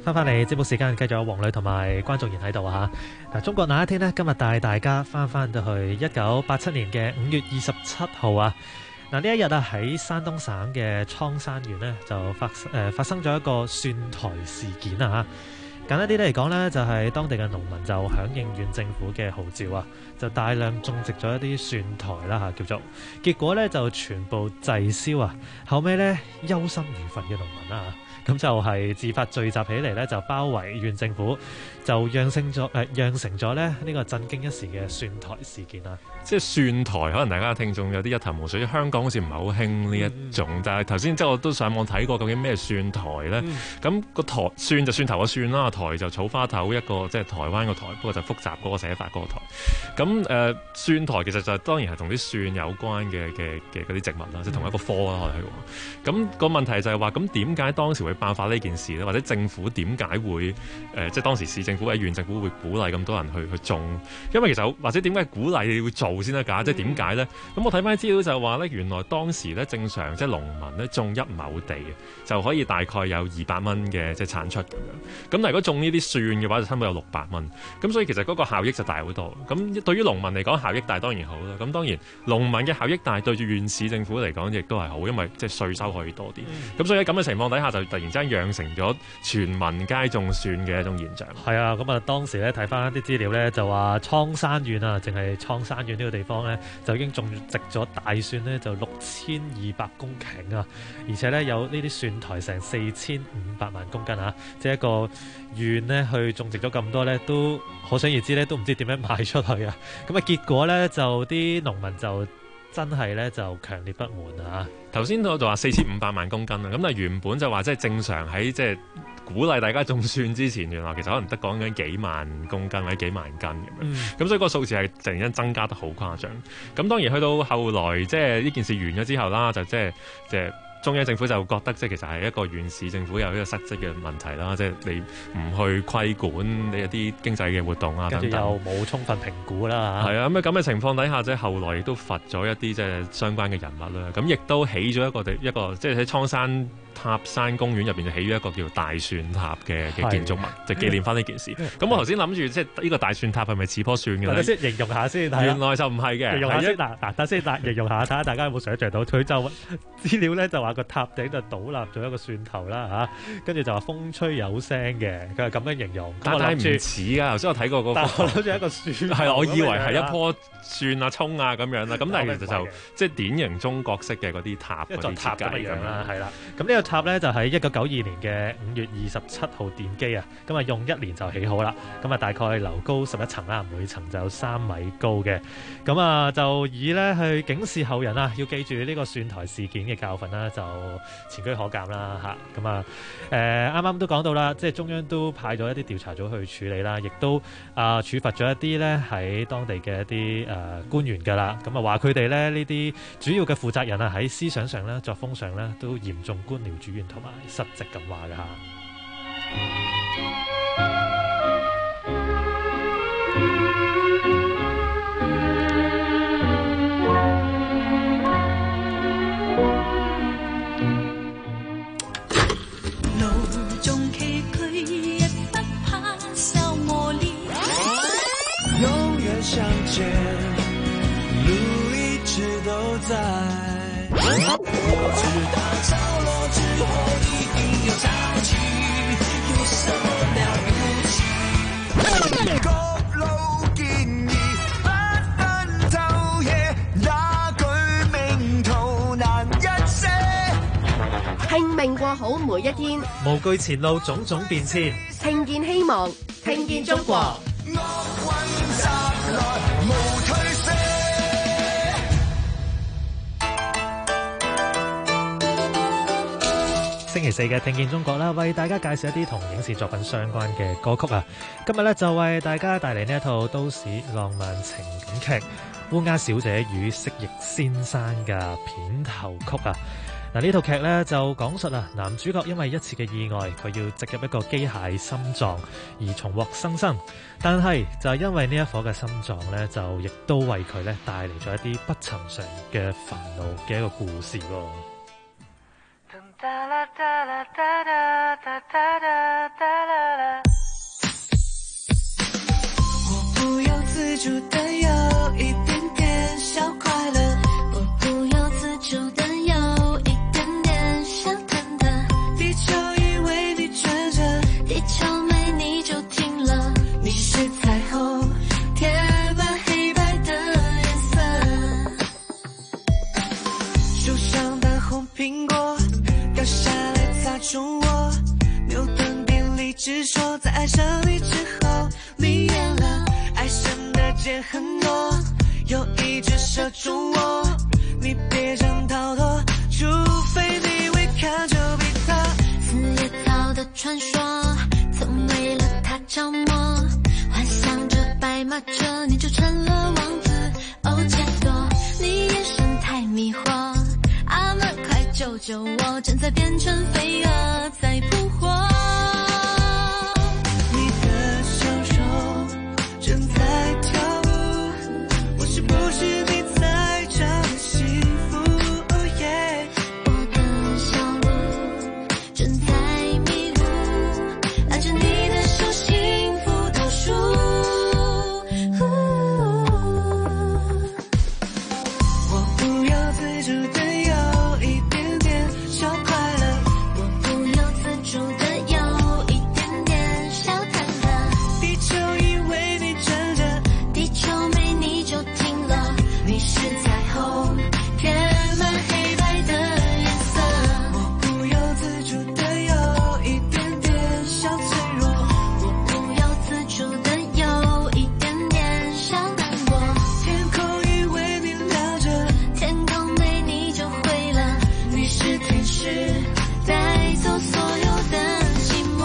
翻嚟節目時間，繼續有黃磊同埋關仲賢喺度啊嚇。嗱，中國那一天呢，今日帶大家翻到去1987年嘅5月27號啊。嗱，呢一日啊，喺山東省嘅蒼山縣呢，就發生咗一個蒜苔事件啊嚇。簡單啲嚟講呢，就係當地嘅農民就響應縣政府嘅號召啊，就大量種植咗一啲蒜苔啦嚇，叫做結果呢，就全部滯銷啊。後尾呢，憂心如焚嘅農民啦嚇。咁就係自發聚集起嚟咧，就包圍縣政府，就釀成咗咧呢個震驚一時嘅蒜苔事件啦。 即係蒜苔，可能大家聽眾有啲一頭霧水，香港好似唔係好興呢一種。但係頭先即係我都上網睇過，究竟咩蒜苔咧？咁個苔蒜就蒜頭嘅蒜啦，苔就草花頭一個，即係台灣個台，不過就複雜嗰個寫法嗰個台。咁蒜苔其實就當然係同啲蒜有關嘅嗰啲植物啦，即係同一個科啦，可能係。咁個問題就係話，咁點解當時會爆發呢件事咧？或者政府點解會即係當時市政府或者縣政府會鼓勵咁多人去種？因為其實或者點解鼓勵你會做先得㗎？即係點解咧？咁我睇翻啲資料就係話咧，原來當時咧正常即係農民咧種一畝地就可以大概有200蚊嘅即係產出咁樣。咁但係如果種呢啲蒜嘅話，就差唔多有600蚊。咁所以其實嗰個效益就大好多。咁對於農民嚟講效益大當然好啦。咁當然農民嘅效益大，對住縣市政府嚟講亦都係好，因為即係稅收可以多啲。咁所以喺咁嘅情況底下，就突然之間養成咗全民皆種蒜嘅一種現象。 係啊，咁啊當時咧睇翻啲資料咧，就話蒼山縣啊，淨係蒼山縣呢個地方咧，就已經種植咗大蒜咧，就6200公頃啊，而且咧有呢啲蒜苔成4500萬公斤啊，即係一個縣咧去種植咗咁多咧，都可想而知咧，都唔知點樣賣出去啊。咁啊結果咧就啲農民就真係咧就強烈不滿啊！ 頭先我就話4500萬公斤啦，咁但係原本就話即係正常喺即係鼓勵大家種蒜之前，原來其實可能得講緊幾萬公斤或者幾萬斤咁樣，咁所以個數字係突然間增加得好誇張。咁當然去到後來即係呢件事完咗之後啦，就即係中央政府就覺得即係其實係一個縣市政府有呢個失職嘅問題啦，即係你唔去規管你一啲經濟嘅活動啊等等， 跟住又冇充分評估啦嚇。 係啊，咁嘅情況底下，即係後來亦都罰咗一啲即係相關嘅人物啦。咁亦都起咗一個即係喺蒼山塔山公園入邊就起咗一個叫大蒜塔嘅建築物，就紀念翻呢件事。咁我頭先諗住即係呢個大蒜塔係咪似棵蒜嘅咧？ 等先形容下先， 原來就唔係嘅。 形容下先嗱，等先形容下睇下大家有冇想像到？佢就資料咧就話個塔頂就倒立咗一個蒜頭啦嚇，跟住就話風吹有聲嘅，佢係咁樣形容。 但係唔似㗎，頭先我睇過嗰個。 但我諗住一個蒜。 係，我以為係一棵蒜啊、葱啊咁樣啦。咁但係其實就即係典型中國式嘅嗰啲塔嗰啲設計咁樣啦。 係啦，咁呢個塔咧就喺1992年嘅5月27號奠基啊，咁啊用1年就起好啦。咁啊大概樓高11層啦，每層就3米高嘅。咁啊就以咧去警示後人啊，要記住呢個蒜苔事件嘅教訓啦，就前車可鑑啦嚇。咁啊啱啱都講到啦，即係中央都派咗一啲調查組去處理啦，亦都處罰咗一啲咧喺當地嘅一啲官員㗎啦。咁啊話佢哋咧呢啲主要嘅負責人啊喺思想上咧、作風上咧都嚴重官僚主義同埋失職咁話㗎嚇。 向前，路一直都在。我知道潮落之後一定有潮起，有什麼了不起？各路建議不分晝夜，也舉命途難一些。 拼命過好每一天， 無懼前路種種變遷， 聽見希望，聽見中國。 星期四嘅聽見中國啦，為大家介紹一啲同影視作品相關嘅歌曲啊！今日咧就為大家帶嚟呢一套都市浪漫情感劇《烏鴉小姐與蜥蜴先生》嘅片頭曲啊！嗱，呢套劇咧就講述啊，男主角因為一次嘅意外，佢要植入一個機械心臟而重獲新生，但係就係因為呢一顆嘅心臟咧，就亦都為佢咧帶嚟咗一啲不尋常嘅煩惱嘅一個故事喎。 我不由自主的有一点点小快乐，我不由自主的有一点点小忐忑。地球以为你转着，地球没你就停了。你是彩虹，填满黑白的颜色。树上的红苹果掉下来砸中我，牛顿定理只说在爱上你之后，你演了爱神的箭很多，有一只射中我，你别想逃脱，除非你会看就比他。 四叶草的传说，曾为了他着魔，幻想着白马着你就成了王子。哦，切多，你眼神太迷惑，阿门，快救救我，正在变成飞蛾在扑火。 你的小手正在跳舞，我是不是你在找的幸福？哦耶！ 我的小鹿正在迷路，拉着你的手，幸福倒数。 我不由自主的有一点点小快乐， 我不由自主的有一点点小忐忑。 地球以为你转着， 地球没你就停了。 你是彩虹， 填满黑白的颜色。 我不由自主的有一点点小脆弱， 我不由自主的有一点点小难过。 天空以为你亮着， 天空没你就灰了。 你是天使， 带走所有的寂寞。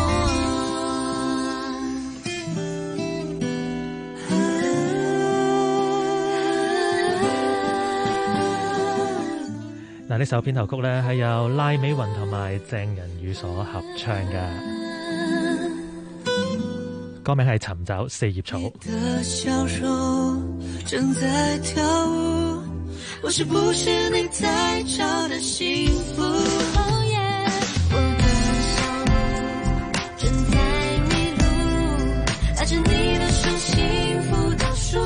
嗱，呢首片頭曲咧係由賴美雲同埋鄭人宇所合唱嘅，歌名係《尋找四葉草》。 你的小手正在跳舞，我是不是你在找的幸福？ 哦耶！我的小鹿正在迷路，拉着你的手，幸福倒数。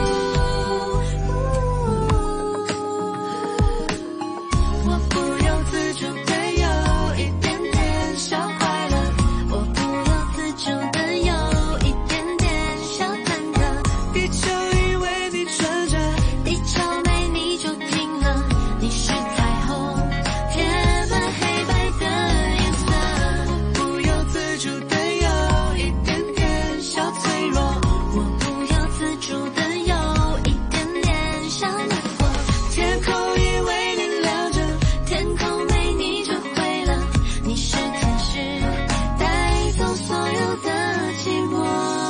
我不由自主的有一点点小快乐， 我不由自主的有一点点小忐忑。 地球以为你转着， 地球没你就停了。你是彩虹，填满黑白的颜色。 我不由自主的有一点点小脆弱， 我不由自主的有一点点小难过。 天空以为你亮着， 天空没你就灰了。你是天使，带走所有的寂寞。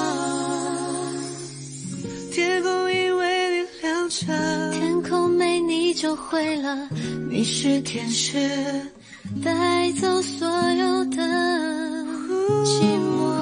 天空以为你亮着， 天空没你就灰了。 你是天使， 带走所有的寂寞。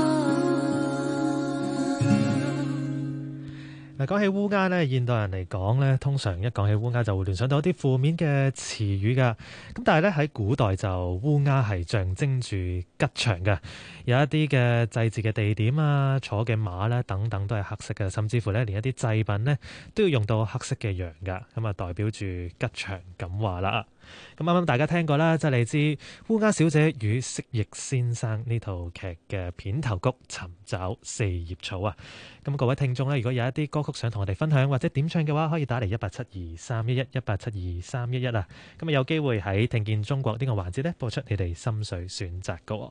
嗱，講起烏鴉咧，現代人嚟講咧，通常一講起烏鴉就會聯想到一啲負面嘅詞語㗎。咁但係咧喺古代就烏鴉係象徵住吉祥嘅，有一啲嘅祭祀嘅地點啊、坐嘅馬咧等等都係黑色嘅，甚至乎咧連一啲祭品咧都要用到黑色嘅羊㗎，咁啊代表住吉祥咁話啦。咁啱啱大家聽過啦，就係嚟自《烏鴉小姐與蜥蜴先生》呢套劇嘅片頭曲《尋找四葉草》啊！咁各位聽眾咧，如果有一啲歌曲想同我哋分享或者點唱嘅話，可以打嚟187231 187231啊！咁啊有機會喺聽見中國呢個環節咧播出你哋心水選擇歌。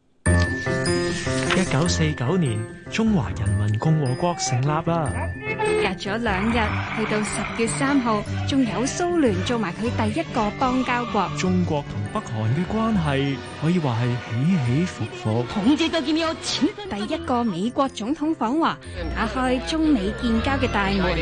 1949年，中華人民共和國成立啦。 隔咗2日，去到10月3號，仲有蘇聯做埋佢第一個邦交國。 中國同北韓嘅關係可以話係起起伏伏。 第一個美國總統訪華，打開中美建交嘅大門。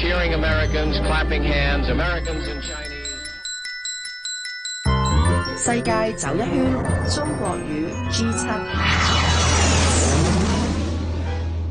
世界走一圈，中國與 G7。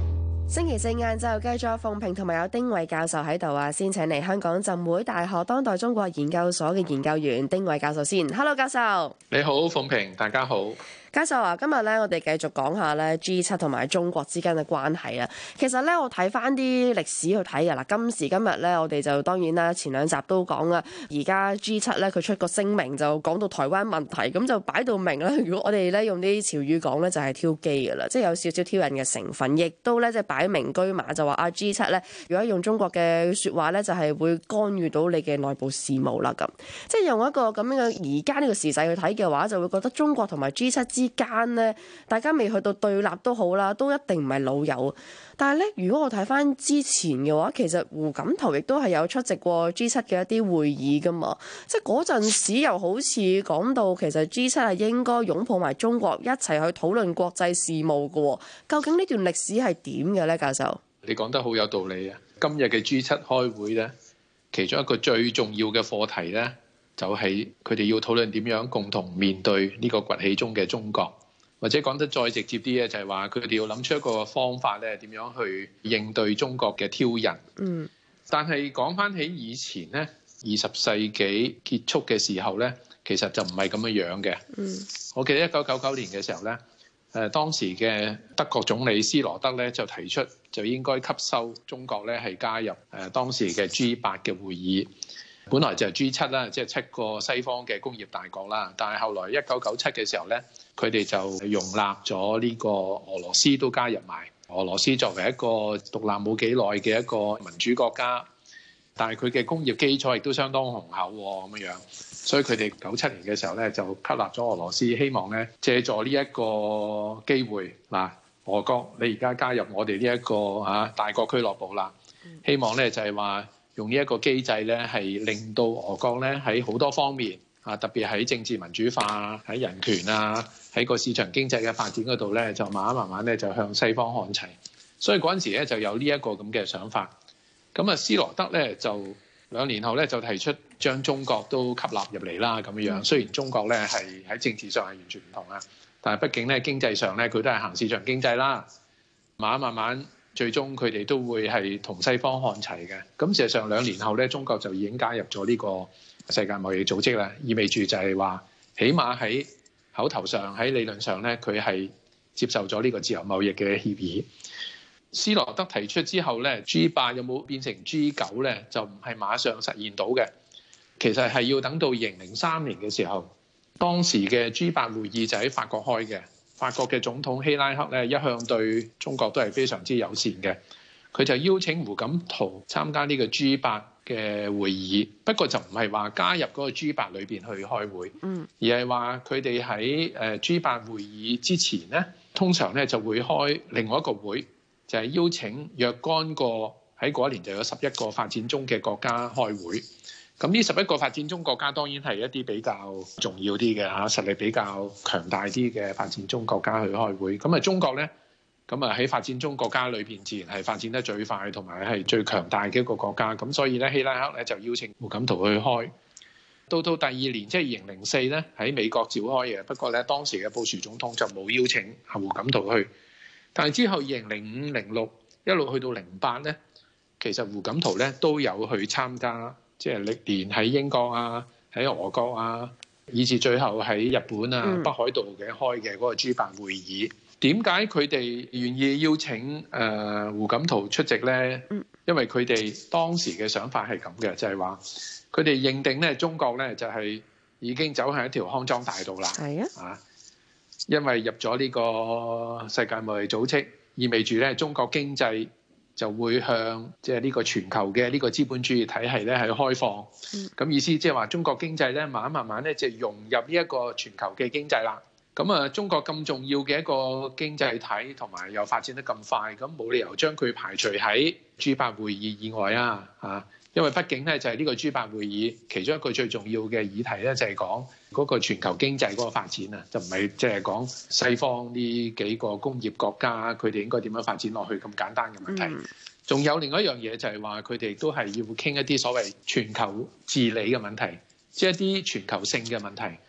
星期四晏晝繼續鳳平同埋有丁偉教授喺度啊，先請嚟香港浸會大學當代中國研究所嘅研究員丁偉教授先。Hello， 教授。 你好，鳳平，大家好。 教授啊，今日咧我哋繼續講下咧 G7 同埋中國之間嘅關係啊。其實咧我睇翻啲歷史去睇嘅啦，今時今日咧我哋就當然啦，前兩集都講啦。而家 G7 咧佢出個聲明就講到台灣問題，咁就擺到明啦。如果我哋咧用啲潮語講咧，就係挑機嘅啦，即係有少少挑釁嘅成分，亦都咧即係擺明車馬就話啊 G7 咧，如果用中國嘅説話咧，就係會干預到你嘅內部事務啦。咁即係用一個咁樣嘅而家呢個時勢去睇嘅話，就會覺得中國同埋 G7之間咧，大家未去到對立都好啦，都一定唔係老友。但係咧，如果我睇翻之前嘅話，其實胡錦濤亦都係有出席過 G7 嘅一啲會議噶嘛。即係嗰陣時又好似講到，其實 G7 係應該擁抱埋中國一齊去討論國際事務嘅。究竟呢段歷史係點嘅咧，教授？ 你講得好有道理啊！今日嘅 G7 開會咧，其中一個最重要嘅課題咧，就係佢哋要討論點樣共同面對呢個崛起中嘅中國，或者講得再直接啲咧，就係話佢哋要諗出一個方法咧，點樣去應對中國嘅挑釁。但係講翻起以前咧，20世紀結束嘅時候咧，其實就唔係咁樣嘅。我記得1999年嘅時候咧，當時嘅德國總理施羅德咧就提出就應該吸收中國咧係加入當時嘅 G8 嘅會議。本來就係 G7 啦，即係7個西方嘅工業大國啦。但係後來1997嘅時候咧，佢哋就容納咗呢個俄羅斯都加入埋。俄羅斯作為一個獨立冇幾耐嘅一個民主國家，但係佢嘅工業基礎亦都相當雄厚咁樣。所以佢哋97年嘅時候咧就吸納咗俄羅斯，希望咧借助呢一個機會嗱，俄國你而家加入我哋呢一個大國俱樂部啦，希望咧就係話用呢一個機制咧係令到俄國咧喺好多方面特別喺政治民主化、喺人權啊、喺個市場經濟嘅發展嗰度咧就慢慢咧就向西方看齊。所以嗰陣時咧就有呢一個咁嘅想法。咁施羅德咧就2年後咧就提出將中國都吸納入嚟啦咁樣。雖然中國咧係喺政治上係完全唔同啦，但係畢竟咧經濟上咧佢都係行市場經濟啦。慢慢最終佢哋都會係同西方看齊嘅。咁事實上2年後咧，中國就已經加入咗呢個世界貿易組織啦，意味住就係話，起碼喺口頭上喺理論上咧，佢係接受咗呢個自由貿易嘅協議。施羅德提出之後咧 ，G8 有冇變成 G9 咧，就唔係馬上實現到嘅。其實係要等到2003年嘅時候，當時嘅 G8 會議就喺法國開嘅。法國嘅總統希拉克咧一向對中國都係非常之友善嘅，佢就邀請胡錦濤參加呢個 G8 嘅會議，不過就唔係話加入嗰個 G8 裏邊去開會，而係話佢哋喺G8 會議之前咧，通常咧就會開另外一個會，就係邀請若干個喺嗰一年就有11個發展中嘅國家開會。咁呢11個發展中國家當然係一啲比較重要啲嘅實力比較強大啲嘅發展中國家去開會。咁中國咧，咁喺發展中國家裏邊自然係發展得最快同埋係最強大嘅一個國家。咁所以咧，希拉克咧就邀請胡錦濤去開。到第2年即係2004咧，喺美國召開嘅。不過咧，當時嘅布殊總統就冇邀請胡錦濤去。但係之後2005、06一路去到08咧，其實胡錦濤咧都有去參加。即係歷年喺英國啊、喺俄國啊，以至最後喺日本啊、北海道嘅開嘅嗰個 G8 會議。點解佢哋願意邀請胡錦濤出席咧？因為佢哋當時嘅想法係咁嘅，就係話佢哋認定咧中國咧就係已經走向一條康莊大道啦。係啊，因為入咗呢個世界貿易組織，意味住咧中國經濟就會向即係呢個全球嘅呢個資本主義體系咧係開放，咁意思即係話中國經濟咧慢慢咧就融入呢一個全球嘅經濟啦。咁中國咁重要嘅一個經濟體，同埋又發展得咁快，咁冇理由將佢排除喺 G8 會議以外啊！因為畢竟咧就係呢個 G8 會議其中一個最重要嘅議題咧就係講嗰個全球經濟嗰個發展啊，就唔係即係講西方呢幾個工業國家佢哋應該點樣發展落去咁簡單嘅問題。仲有另外一樣嘢就係話佢哋都係要傾一啲所謂全球治理嘅問題，即係一啲全球性嘅問題。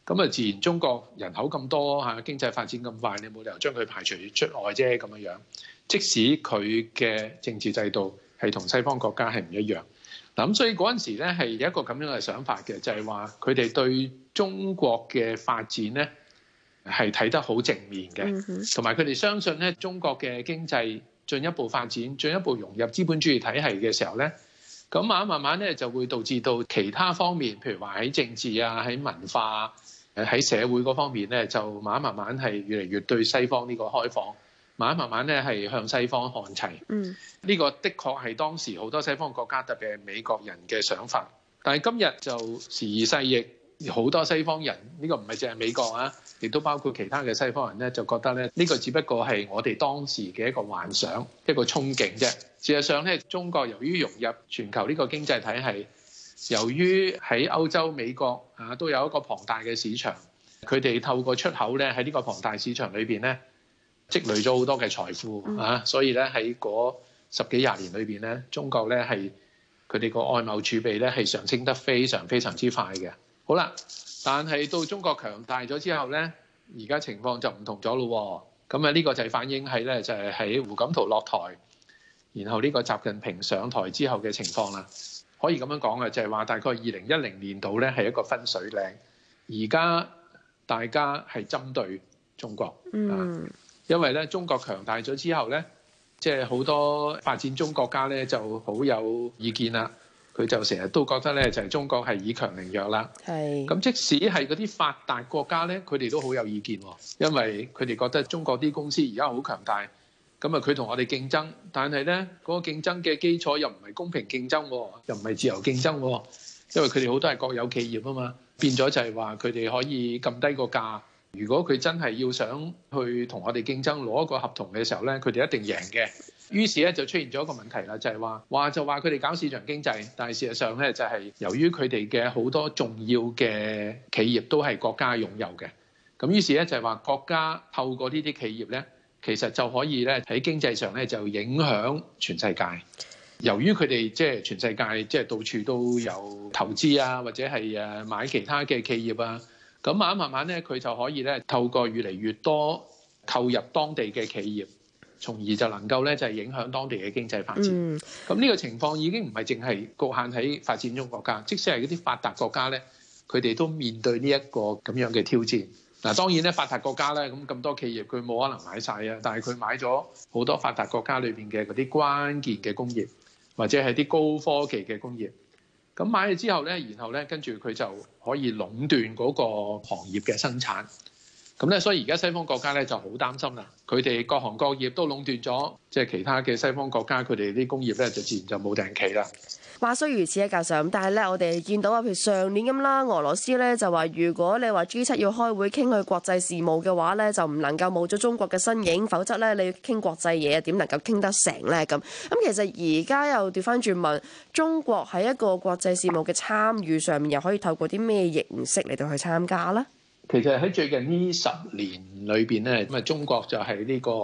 咁啊，自然中國人口咁多嚇，經濟發展咁快，你冇理由將佢排除出外啫咁樣。即使佢嘅政治制度係同西方國家係唔一樣，嗱咁所以嗰陣時咧係有一個咁樣嘅想法嘅，就係話佢哋對中國嘅發展咧係睇得好正面嘅，同埋佢哋相信咧中國嘅經濟進一步發展、進一步融入資本主義體系嘅時候咧，咁慢慢咧就會導致到其他方面，譬如話喺政治啊、喺文化、喺社會嗰方面咧，就慢慢係越嚟越對西方呢個開放，慢慢咧係向西方看齊。呢個的確係當時好多西方國家，特別係美國人嘅想法。但係今日就時移世易，好多西方人，呢個唔係淨係美國啊，亦都包括其他嘅西方人咧，就覺得咧呢個只不過係我哋當時嘅一個幻想、一個憧憬啫。事實上咧，中國由於融入全球呢個經濟體系，由於喺歐洲、美國啊都有一個龐大嘅市場，佢哋透過出口咧喺呢個龐大市場裏邊咧積累咗好多嘅財富啊，所以咧喺嗰10幾20年裏邊咧，中國咧係佢哋個外貿儲備咧係上升得非常之快嘅。好啦，但係到中國強大咗之後咧，而家情況就唔同咗咯。咁啊，呢個就係反映係咧，就係喺胡錦濤落台，然後呢個習近平上台之後嘅情況啦。可以咁樣講嘅，就係話大概2010年度咧係一個分水嶺。而家大家係針對中國，因為咧中國強大咗之後咧，即係好多發展中國家咧就好有意見啦。佢就成日都覺得咧，就係中國係以強凌弱啦。咁即使係嗰啲發達國家咧，佢哋都好有意見喎，因為佢哋覺得中國啲公司而家好強大，咁啊佢同我哋競爭，但係咧嗰個競爭嘅基礎又唔係公平競爭，又唔係自由競爭，因為佢哋好多係國有企業啊嘛，變咗就係話佢哋可以撳低個價。如果佢真係要想去同我哋競爭攞一個合同嘅時候咧，佢哋一定贏嘅。於是咧就出現咗一個問題啦，就係話佢哋搞市場經濟，但係事實上咧就係由於佢哋嘅好多重要嘅企業都係國家擁有嘅，咁於是咧就係話國家透過呢啲企業咧，其實就可以咧喺經濟上咧就影響全世界。由於佢哋即係全世界即係到處都有投資啊，或者係買其他嘅企業啊，咁慢慢咧佢就可以咧透過越嚟越多購入當地嘅企業，從而就能夠咧就係影響當地嘅經濟發展。咁呢個情況已經唔係淨係局限喺發展中國家，即使係嗰啲發達國家咧，佢哋都面對呢一個咁樣嘅挑戰。嗱，當然咧發達國家咧咁多企業佢冇可能買晒啊，但係佢買咗好多發達國家裏邊嘅嗰啲關鍵嘅工業，或者係啲高科技嘅工業。咁買咗之後咧，然後咧跟住佢就可以壟斷嗰個行業嘅生產。咁咧，所以而家西方國家咧就好擔心啦。佢哋各行各業都壟斷咗，即係其他嘅西方國家，佢哋啲工業咧就自然就冇定企啦。 話雖如此啊，教授，咁但係咧，我哋見到啊，譬如上年咁啦，俄羅斯咧就話，如果你話 G7 要開會傾去國際事務嘅話咧，就唔能夠冇咗中國嘅身影，否則咧你要傾國際嘢點能夠傾得成咧？咁其實而家又調翻轉問，中國喺一個國際事務嘅參與上面，又可以透過啲咩形式嚟到去參加咧？ 其實喺最近呢10年裏邊咧，咁啊中國就喺呢個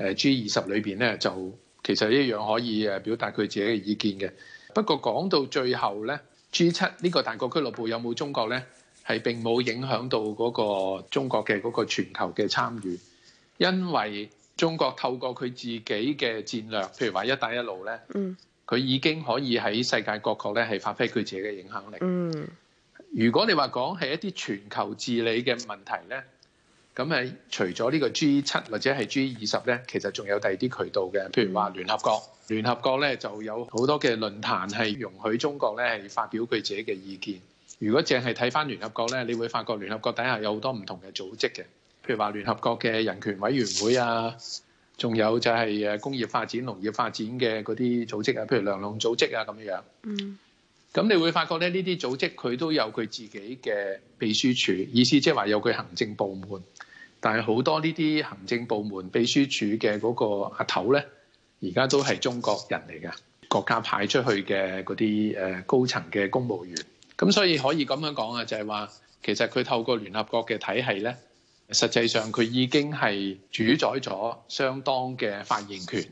G20裏邊咧，就其實一樣可以表達佢自己嘅意見嘅。不過講到最後咧，G7呢個大國俱樂部有冇中國咧，係並冇影響到嗰個中國嘅嗰個全球嘅參與，因為中國透過佢自己嘅戰略，譬如話一帶一路咧，佢已經可以喺世界各國咧係發揮佢自己嘅影響力。如果你話講係一啲全球治理嘅問題咧，咁係除咗呢個 G7 或者係 G20咧，其實仲有第二啲渠道嘅，譬如話聯合國。聯合國咧就有好多嘅論壇係容許中國咧係發表佢自己嘅意見。如果淨係睇翻聯合國咧，你會發覺聯合國底下有好多唔同嘅組織嘅，譬如話聯合國嘅人權委員會啊，仲有就係工業發展、農業發展嘅嗰啲組織啊，譬如糧農組織啊咁樣。咁你會發覺咧，呢啲組織佢都有佢自己嘅秘書處，意思即係話有佢行政部門。但係好多呢啲行政部門秘書處嘅嗰個阿頭咧，而家都係中國人嚟嘅，國家派出去嘅嗰啲高層嘅公務員。咁所以可以咁樣講啊，就係話其實佢透過聯合國嘅體系咧，實際上佢已經係主宰咗相當嘅發言權。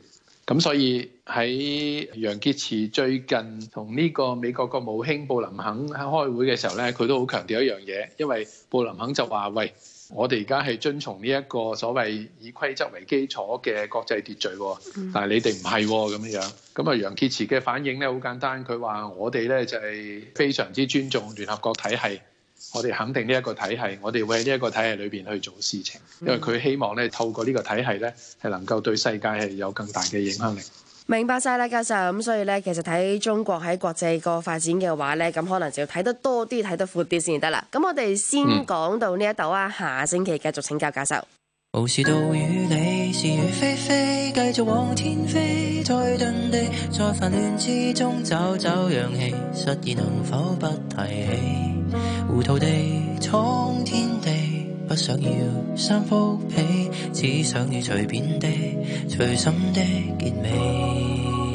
咁所以喺楊潔篪最近同呢個美國國務卿布林肯開會嘅時候咧，佢都好強調一樣嘢，因為布林肯就話：喂，我哋而家係遵從呢一個所謂以規則為基礎嘅國際秩序，但係你哋唔係咁樣。咁啊，楊潔篪嘅反應咧好簡單，佢話我哋咧就係非常之尊重聯合國體系。我哋肯定呢一個體系，我哋會喺呢一個體系裏邊去做事情，因為佢希望咧透過呢個體系咧係能夠對世界係有更大嘅影響力。 明白晒啦，教授。咁所以咧，其實睇中國喺國際個發展嘅話咧，咁可能就要睇得多啲、睇得闊啲先得啦。咁我哋先講到呢一度啊，下星期繼續請教教授。 無視道與理，是與非非，繼續往天飛，再遁地，在煩亂之中找找氧氣，實現能否不提起？糊塗地闖天地，不想要三幅被，只想要隨便地隨心的結尾。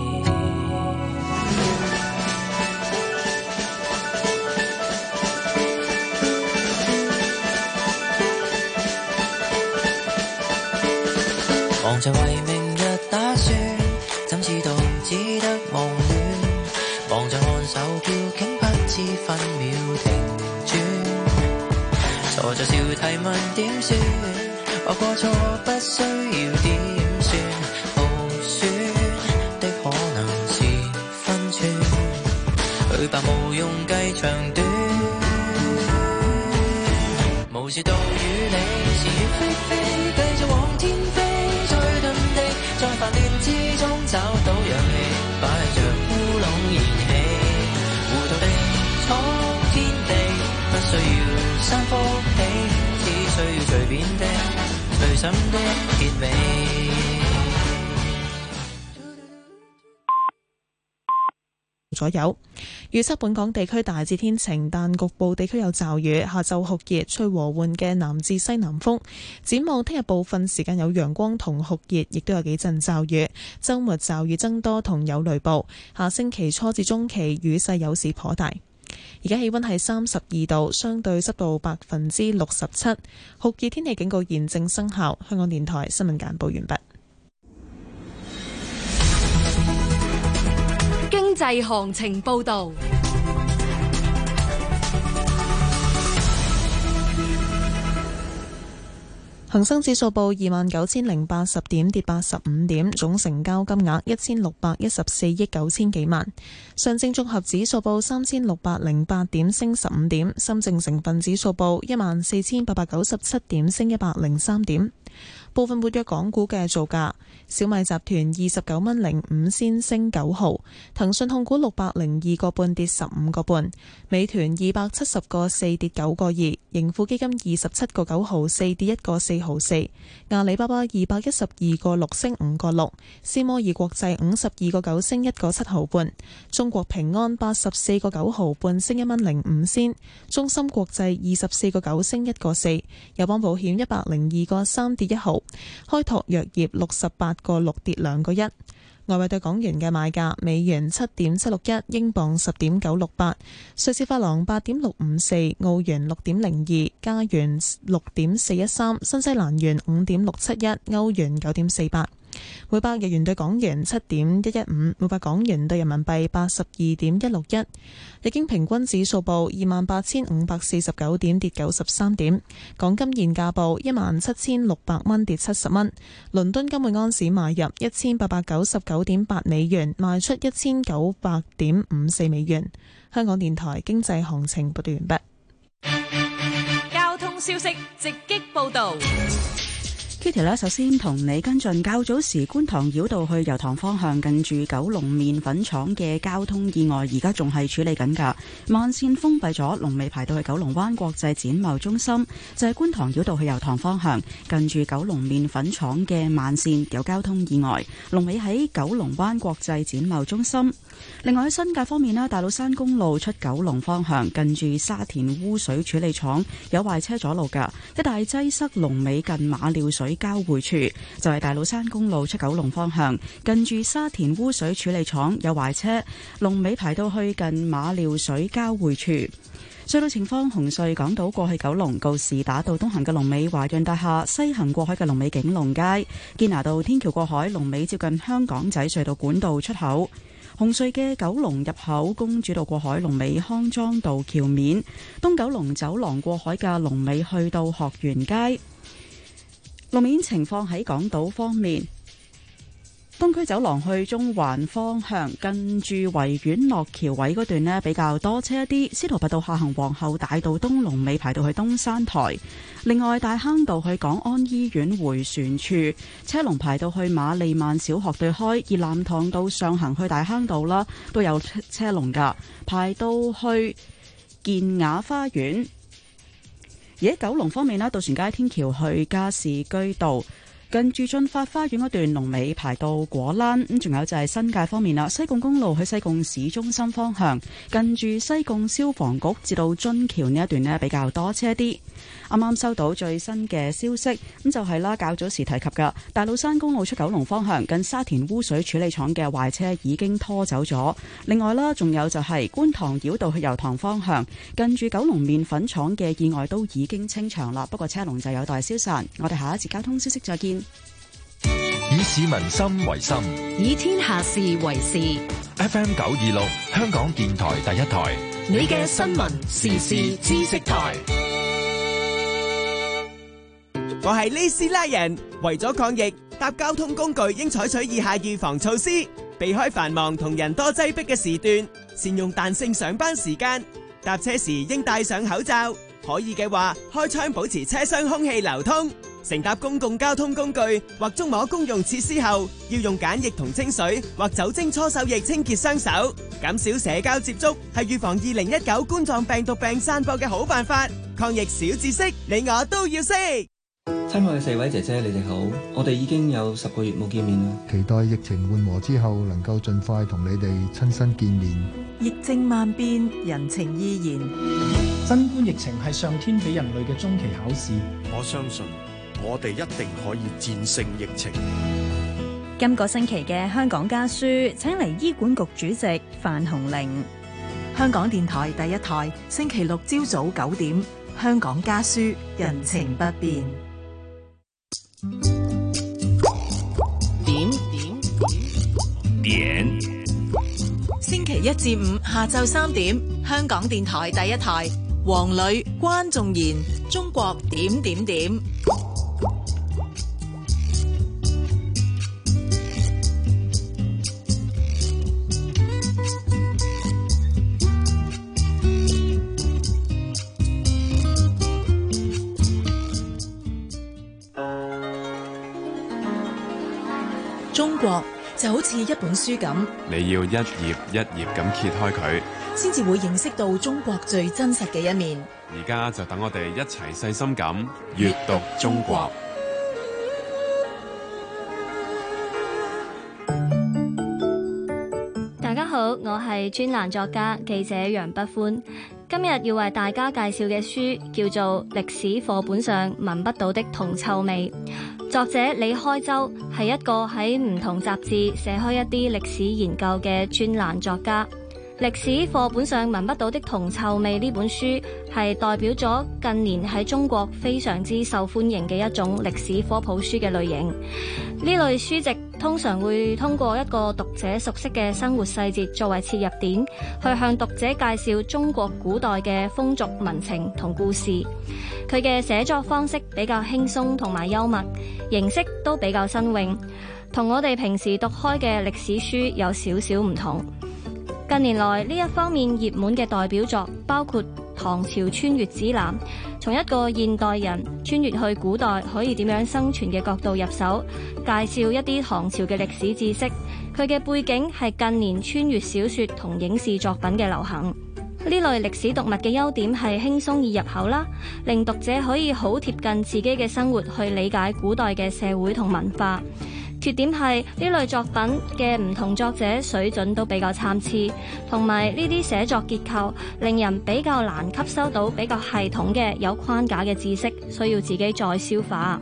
忙着為明日打算，怎知道只得忙亂，忙着看手錶，竟不知分秒停轉，坐着笑提問點算，或過錯不需要點算，耗損的可能是分寸，去吧無用計長短，無視道與理，是與非非，繼續往天飛，在煩亂之中找到氧氣，擺着烏龍燃起，糊塗地闖天地，不需要三幅被，只需要隨便的隨心的結尾。 左右預測本港地區大致天晴，但局部地區有驟雨。下晝酷熱，吹和緩嘅南至西南風。展望聽日部分時間有陽光同酷熱，亦都有幾陣驟雨。週末驟雨增多同有雷暴。下星期初至中期雨勢有時頗大。而家氣溫係32度，相對濕度67%。酷熱天氣警告現正生效。香港電台新聞簡報完畢。 經濟行情報導。 恒生指數報29,080點，跌85點，總成交金額1614億9千幾萬。上證綜合指數報3608點，升15點。深證成分指數報14,897點，升103點。部分活躍港股嘅造價：小米集團29蚊05仙升9毫，騰訊控股602個半跌15個半，美團270個4跌9個2，盈富基金27個9毫4跌1個4毫4，阿里巴巴212個6升5個6，斯摩爾國際52個9升1個7毫半，中國平安84個9毫半升1蚊05仙，中芯國際24個9升1個4，友邦保險102個3跌1毫。開拓藥業68個6跌2個1。外匯對港元嘅賣價：美元7.761，英鎊10.968，瑞士法郎8.654，澳元6.02，加元6.413，新西蘭元5.671，歐元9.48。每百日元對港元7.115，每百港元對人民幣82.161。日經平均指數報28,549點，跌93點。港金現價報17,600蚊，跌70蚊。倫敦金每盎司買入1899.8美元，賣出1900.54美元。香港電台經濟行情報道完畢。交通消息直擊報道。 Kitty 咧，首先同你跟進較早時觀塘繞道去油塘方向近住九龍麵粉廠嘅交通意外，而家仲係處理緊㗎。慢線封閉咗，龍尾排到去九龍灣國際展貿中心，就係觀塘繞道去油塘方向近住九龍麵粉廠嘅慢線有交通意外，龍尾喺九龍灣國際展貿中心。另外喺新界方面咧，大老山公路出九龍方向近住沙田污水處理廠有壞車阻路㗎，一帶擠塞，龍尾近馬料水交匯處，就係大老山公路出九龍方向近住沙田污水處理廠有壞車，龍尾排到去近馬料水交匯處。 隧道情況：紅隧港島過去九龍告士打道東行嘅龍尾華潤大廈，西行過海嘅龍尾景隆街；堅拿道天橋過海龍尾接近香港仔隧道管道出口。紅隧嘅九龍入口公主道過海龍尾康莊道橋面，東九龍走廊過海嘅龍尾去到學園街。路面情況喺港島方面。東區走廊去中環方向，近住維園落橋位嗰段呢比較多車一啲。司徒拔道下行皇后大道東龍尾排到去東山台。另外，大坑道去港安醫院迴旋處車龍排到去瑪利曼小學對開，而藍塘道上行去大坑道啦都有車龍噶，排到去健雅花園。而喺九龍方面呢，渡船街天橋去加士居道，近住駿發花園嗰段龍尾排到果欄。咁仲有就係新界方面啦，西貢公路去西貢市中心方向，近住西貢消防局至到津橋呢一段呢比較多車啲。啱啱收到最新嘅消息，咁就係啦，較早時提及嘅大老山公路出九龍方向，近沙田污水處理廠嘅壞車已經拖走咗。另外啦，仲有就係觀塘繞道去油塘方向，近住九龍麵粉廠嘅意外都已經清場啦，不過車龍就有待消散。我哋下一節交通消息再見。 以市民心為心， 以天下事為事。 FM 926香港電台第一台， 你嘅新聞時事知識台。 我係呢斯拉人，為咗抗疫，搭交通工具應採取以下預防措施：避開繁忙同人多擠迫嘅時段，善用彈性上班時間，搭車時應戴上口罩，可以嘅話開窗保持車廂空氣流通。乘搭公共交通工具或觸摸公用設施後，要用梘液同清水或酒精搓手液清潔雙手。減少社交接觸係預防2019冠狀病毒病散播嘅好辦法。抗疫小知識，你我都要識。 親愛嘅4位姐姐，你哋好！我哋已經有10個月冇見面啦， 期待疫情緩和之後，能夠盡快同你哋親身見面。 疫症萬變，人情依然。 新冠疫情係上天俾人類嘅終期考試， 我相信我哋一定可以戰勝疫情。 今個星期嘅香港家書，請嚟醫管局主席范鴻齡。 香港電台第一台，星期六朝早9點，香港家書，人情不變。 點星期一至五下晝3點，香港電台第一台，黃磊、關仲賢，中國點點點。中國就好似一本書咁， 你要一頁一頁咁揭開佢， 先至會認識到中國最真實嘅一面。 而家就等我哋一齊細心咁閱讀中國。 大家好，我係專欄作家記者楊不歡。今日要為大家介紹嘅書叫做《歷史課本上聞不到的銅臭味》，作者李開周係一個喺唔同雜誌寫開一啲歷史研究嘅專欄作家。歷史課本上聞不到的銅臭味呢本書係代表咗近年喺中國非常之受歡迎嘅一種歷史科普書嘅類型。呢類書籍通常會通過一個讀者熟悉嘅生活細節作為切入點，去向讀者介紹中國古代嘅風俗民情同故事。佢嘅寫作方式比較輕鬆同埋幽默，形式都比較新穎，同我哋平時讀開嘅歷史書有少少唔同。近年來呢一方面熱門嘅代表作包括《唐朝穿越指南》，從一個現代人穿越去古代可以點樣生存嘅角度入手，介紹一啲唐朝嘅歷史知識。佢嘅背景係近年穿越小說同影視作品嘅流行。呢類歷史讀物嘅優點係輕鬆易入口啦，令讀者可以好貼近自己嘅生活去理解古代嘅社會同文化。缺點係呢類作品嘅唔同作者水準都比較參差，同埋呢啲寫作結構令人比較難吸收到比較系統嘅有框架嘅知識，需要自己再消化。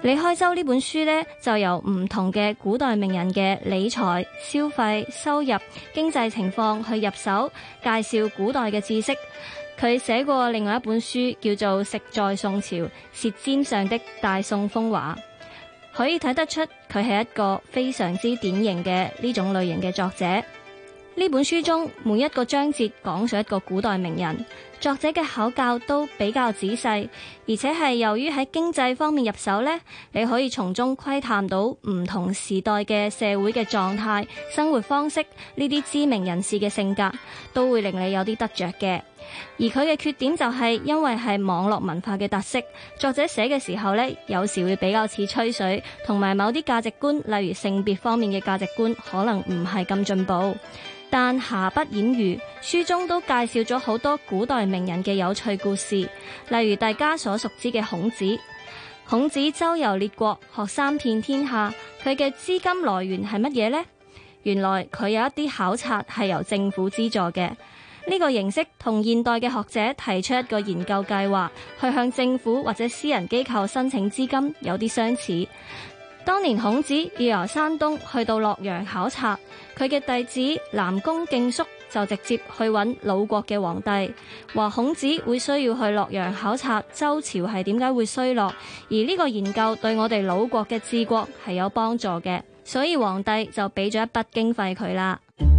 李開周呢本書呢，就由唔同嘅古代名人嘅理財、消費、收入、經濟情況去入手，介紹古代嘅知識。佢寫過另外一本書叫做《食在宋朝：舌尖上的大宋風華》，可以睇得出佢係一個非常之典型嘅呢種類型嘅作者。呢本書中每一個章節講述一個古代名人，作者嘅考教都比較仔細，而且係由於喺經濟方面入手呢，你可以從中窺探到唔同時代嘅社會嘅狀態、生活方式，呢啲知名人士嘅性格都會令你有啲得着嘅。而佢嘅缺點就係因為係網絡文化嘅特色，作者寫嘅時候呢，有時會比較似吹水，同埋某啲價值觀，例如性別方面嘅價值觀，可能唔係咁進步。但瑕不掩瑜，書中都介紹咗好多古代名人嘅有趣故事，例如大家所熟知嘅孔子。孔子周遊列國，學三遍天下，佢嘅資金來源係乜嘢呢？原來佢有一啲考察係由政府資助嘅。呢個形式同現代嘅學者提出一個研究計劃，去向政府或者私人機構申請資金有啲相似。當年孔子要由山東去到洛陽考察，佢嘅弟子南宮敬叔就直接去揾魯國嘅皇帝，話孔子會需要去洛陽考察周朝係點解會衰落，而呢個研究對我哋魯國嘅治國係有幫助嘅，所以皇帝就俾咗一筆經費佢啦。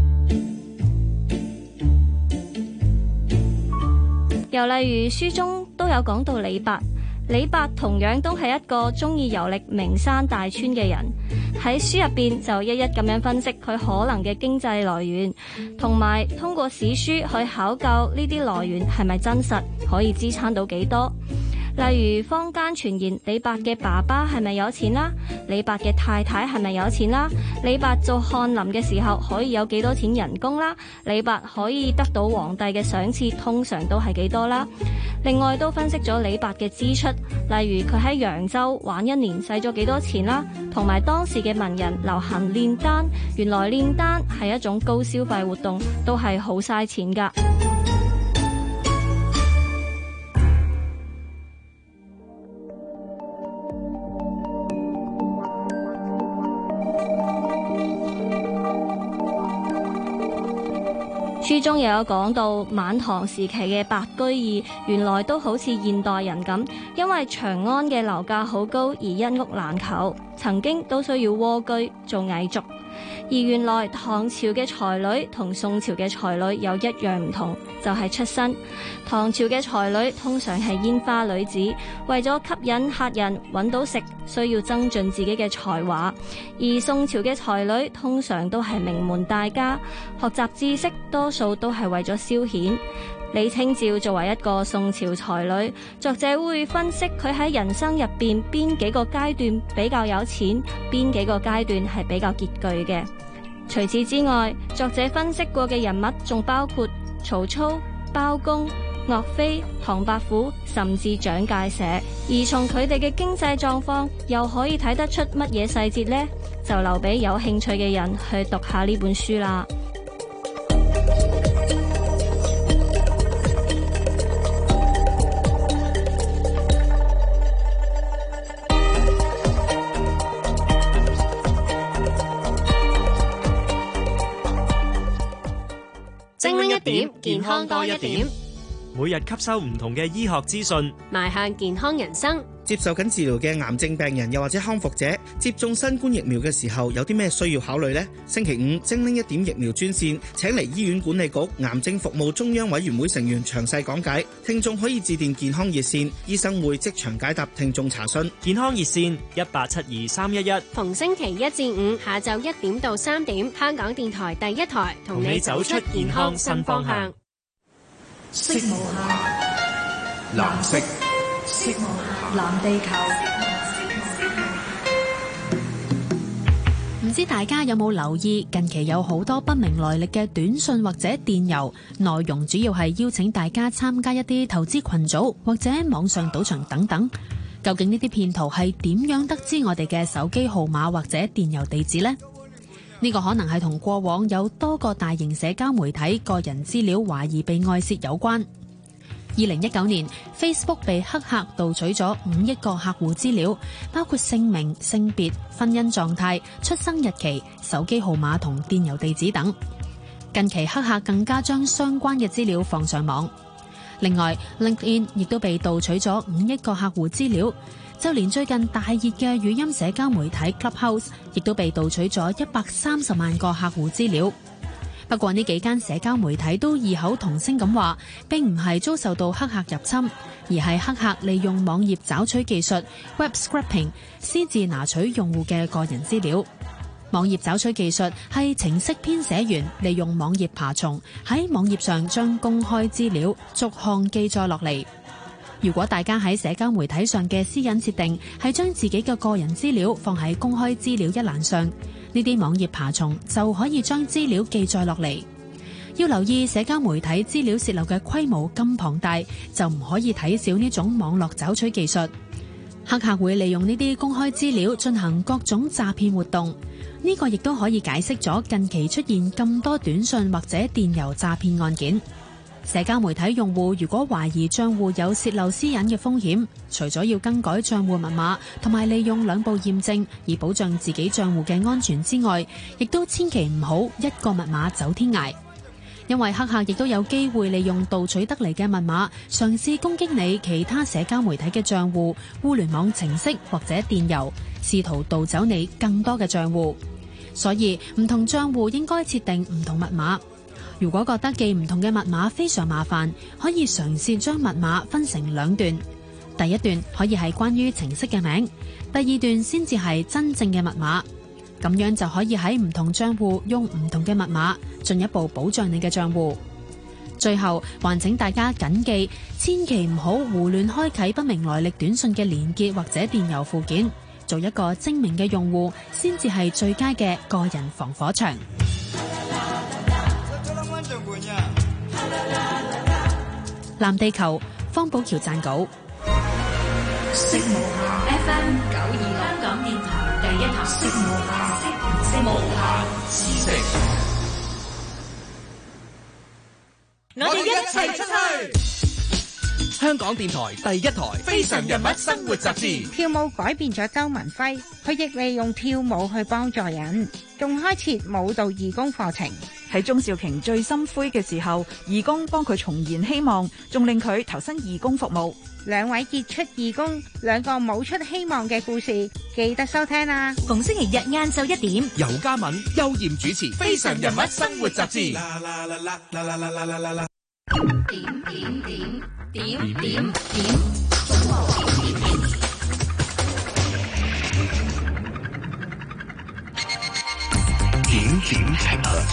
又例如書中都有講到李白，李白同樣都係一個中意遊歷名山大川嘅人，喺書入邊就一一咁樣分析佢可能嘅經濟來源，同埋通過史書去考究呢啲來源係咪真實，可以支撐到幾多。例如坊間傳言李白嘅爸爸係咪有錢啦，李白嘅太太係咪有錢啦，李白做翰林嘅時候可以有幾多錢人工啦，李白可以得到皇帝嘅賞賜通常都係幾多啦。另外都分析咗李白嘅支出，例如佢喺揚州玩一年使咗幾多錢啦，同埋當時嘅文人流行煉丹，原來煉丹係一種高消費活動，都係好嘥錢㗎。書中又有講到晚唐時期嘅白居易，原來都好似現代人咁，因為長安嘅樓價好高而一屋難求，曾經都需要蝸居做蟻族。而原來唐朝嘅才女同宋朝嘅才女有一樣唔同，就係出身。唐朝嘅才女通常係煙花女子，為咗吸引客人揾到食，需要增進自己嘅才華；而宋朝嘅才女通常都係名門大家，學習知識多數都係為咗消遣。李清照作為一個宋朝才女，作者會分析佢喺人生入邊邊幾個階段比較有錢，邊幾個階段係比較拮據嘅。除此之外，作者分析過嘅人物仲包括曹操、包公、岳飛、唐伯虎，甚至蔣介石。而從佢哋嘅經濟狀況，又可以睇得出乜嘢細節呢？就留俾有興趣嘅人去讀下呢本書啦。 精靈一點，健康多一點。 每日吸收唔同嘅醫學資訊， 邁向健康人生。 接受緊治療嘅癌症病人又或者康復者，接種新冠疫苗嘅時候有啲咩需要考慮呢？星期五精靈一點疫苗專線，請嚟醫院管理局癌症服務中央委員會成員詳細講解。聽眾可以致電健康熱線，醫生會即場解答聽眾查詢。 健康熱線1872-311， 逢星期一至五下晝1點到3點，香港電台第一台同你走出健康新方向。 色無限， 藍色， 色無限，藍地球。 唔知大家有冇留意，近期有好多不明來歷嘅短信或者電郵，內容主要係邀請大家參加一啲投資群組或者網上賭場等等。究竟呢啲騙徒係點樣得知我哋嘅手機號碼或者電郵地址呢？呢個可能係同過往有多個大型社交媒體個人資料懷疑被外泄有關。 2019年 Facebook 被黑客盜取咗5億個客戶資料，包括姓名、性別、婚姻狀態、出生日期、手機號碼同電郵地址等。近期黑客更加將相關嘅資料放上網。另外 LinkedIn 亦都被盜取咗5億個客戶資料，就連最近大熱嘅語音社交媒體 Clubhouse 亦都被盜取咗130萬個客戶資料。不過呢幾間社交媒體都異口同聲咁話，並唔係遭受到黑客入侵，而係黑客利用網頁找取技術 Web Scraping 私自拿取用戶嘅個人資料。網頁找取技術係程式編寫員利用網頁爬蟲喺網頁上將公開資料逐項記載落嚟。如果大家喺社交媒體上嘅私隱設定係將自己嘅個人資料放喺公開資料一欄上，呢啲網頁爬蟲就可以將資料記載落嚟。要留意社交媒體資料洩漏嘅規模咁龐大，就唔可以睇小呢種網絡找取技術。黑客會利用呢啲公開資料進行各種詐騙活動，呢個亦都可以解釋咗近期出現咁多短信或者電郵詐騙案件。社交媒體用戶如果懷疑賬戶有洩漏私隱嘅風險，除咗要更改賬戶密碼同埋利用2步驗證以保障自己賬戶嘅安全之外，亦都千祈唔好一個密碼走天涯，因為黑客亦都有機會利用盜取得嚟嘅密碼嘗試攻擊你其他社交媒體嘅賬戶、互聯網程式或者電郵，試圖盜走你更多嘅賬戶。所以唔同賬戶應該設定唔同密碼。如果覺得記唔同嘅密碼非常麻煩，可以嘗試將密碼分成2段。第一段可以係關於程式嘅名，第二段先至係真正嘅密碼。咁樣就可以喺唔同賬戶用唔同嘅密碼，進一步保障你嘅賬戶。最後，還請大家謹記，千祈唔好胡亂開啟不明來歷短信嘅連結或者電郵附件。做一個精明嘅用戶，先至係最佳嘅個人防火牆。藍地球，方寶橋撰稿。 FM 92香港電台第一台。無限知識。 我哋一齊出去。 香港電台第一台非常人物生活雜誌。 跳舞改變咗周文輝，佢亦利用跳舞去幫助人，仲開設舞蹈義工課程。 喺鍾少瓊最心灰嘅時候，義工幫佢重燃希望，仲令佢投身義工服務。 2位傑出義工，2個舞出希望嘅故事，記得收聽啊！ 逢星期日晏晝1點， 尤嘉敏、邱艷主持《非常人物生活雜誌》。點，評論。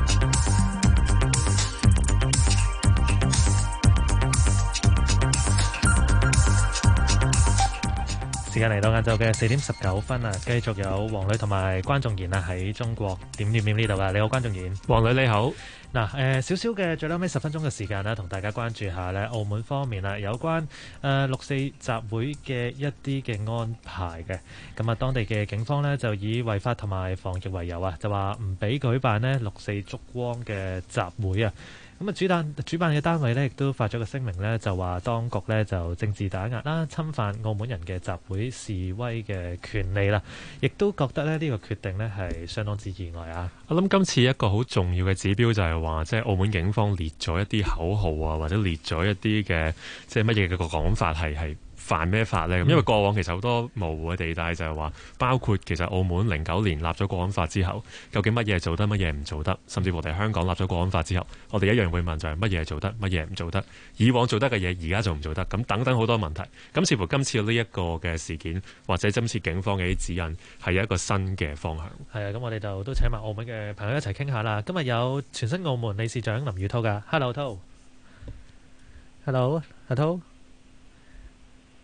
時間嚟到晏晝嘅4點19分啊，繼續有黃磊同埋關仲賢啊喺中國點呢度啊。你好，關仲賢。 黃磊你好。 嗱，少少嘅最後尾10分鐘嘅時間啦，同大家關注下咧澳門方面啊，有關6.4集會嘅一啲嘅安排嘅。咁啊，當地嘅警方呢，就以違法同埋防疫為由啊，就話唔俾舉辦呢6.4燭光嘅集會啊。咁啊，主辦嘅單位呢，亦都發咗個聲明呢，就話當局呢，就政治打壓啦，侵犯澳門人嘅集會示威嘅權利啦，亦都覺得呢個決定呢係相當之意外啊！ 我諗今次一個好重要嘅指標就係話，即係澳門警方列咗一啲口號啊，或者列咗一啲嘅即係乜嘢嘅個講法係犯咩法呢？因為過往其實好多模糊嘅地帶就係話，包括其實澳門09年立咗國安法之後，究竟乜嘢做得，乜嘢唔做得，甚至乎我哋香港立咗國安法之後，我哋一樣會問就係乜嘢做得，乜嘢唔做得，以往做得嘅嘢而家做唔做得，咁等等好多問題。咁似乎今次呢一個嘅事件，或者今次警方嘅啲指引係有一個新嘅方向。 係啊，咁我哋就都請埋澳門嘅朋友一齊傾下啦。今日有全新澳門理事長林宇滔㗎。Hello， 滔。Hello， 阿滔。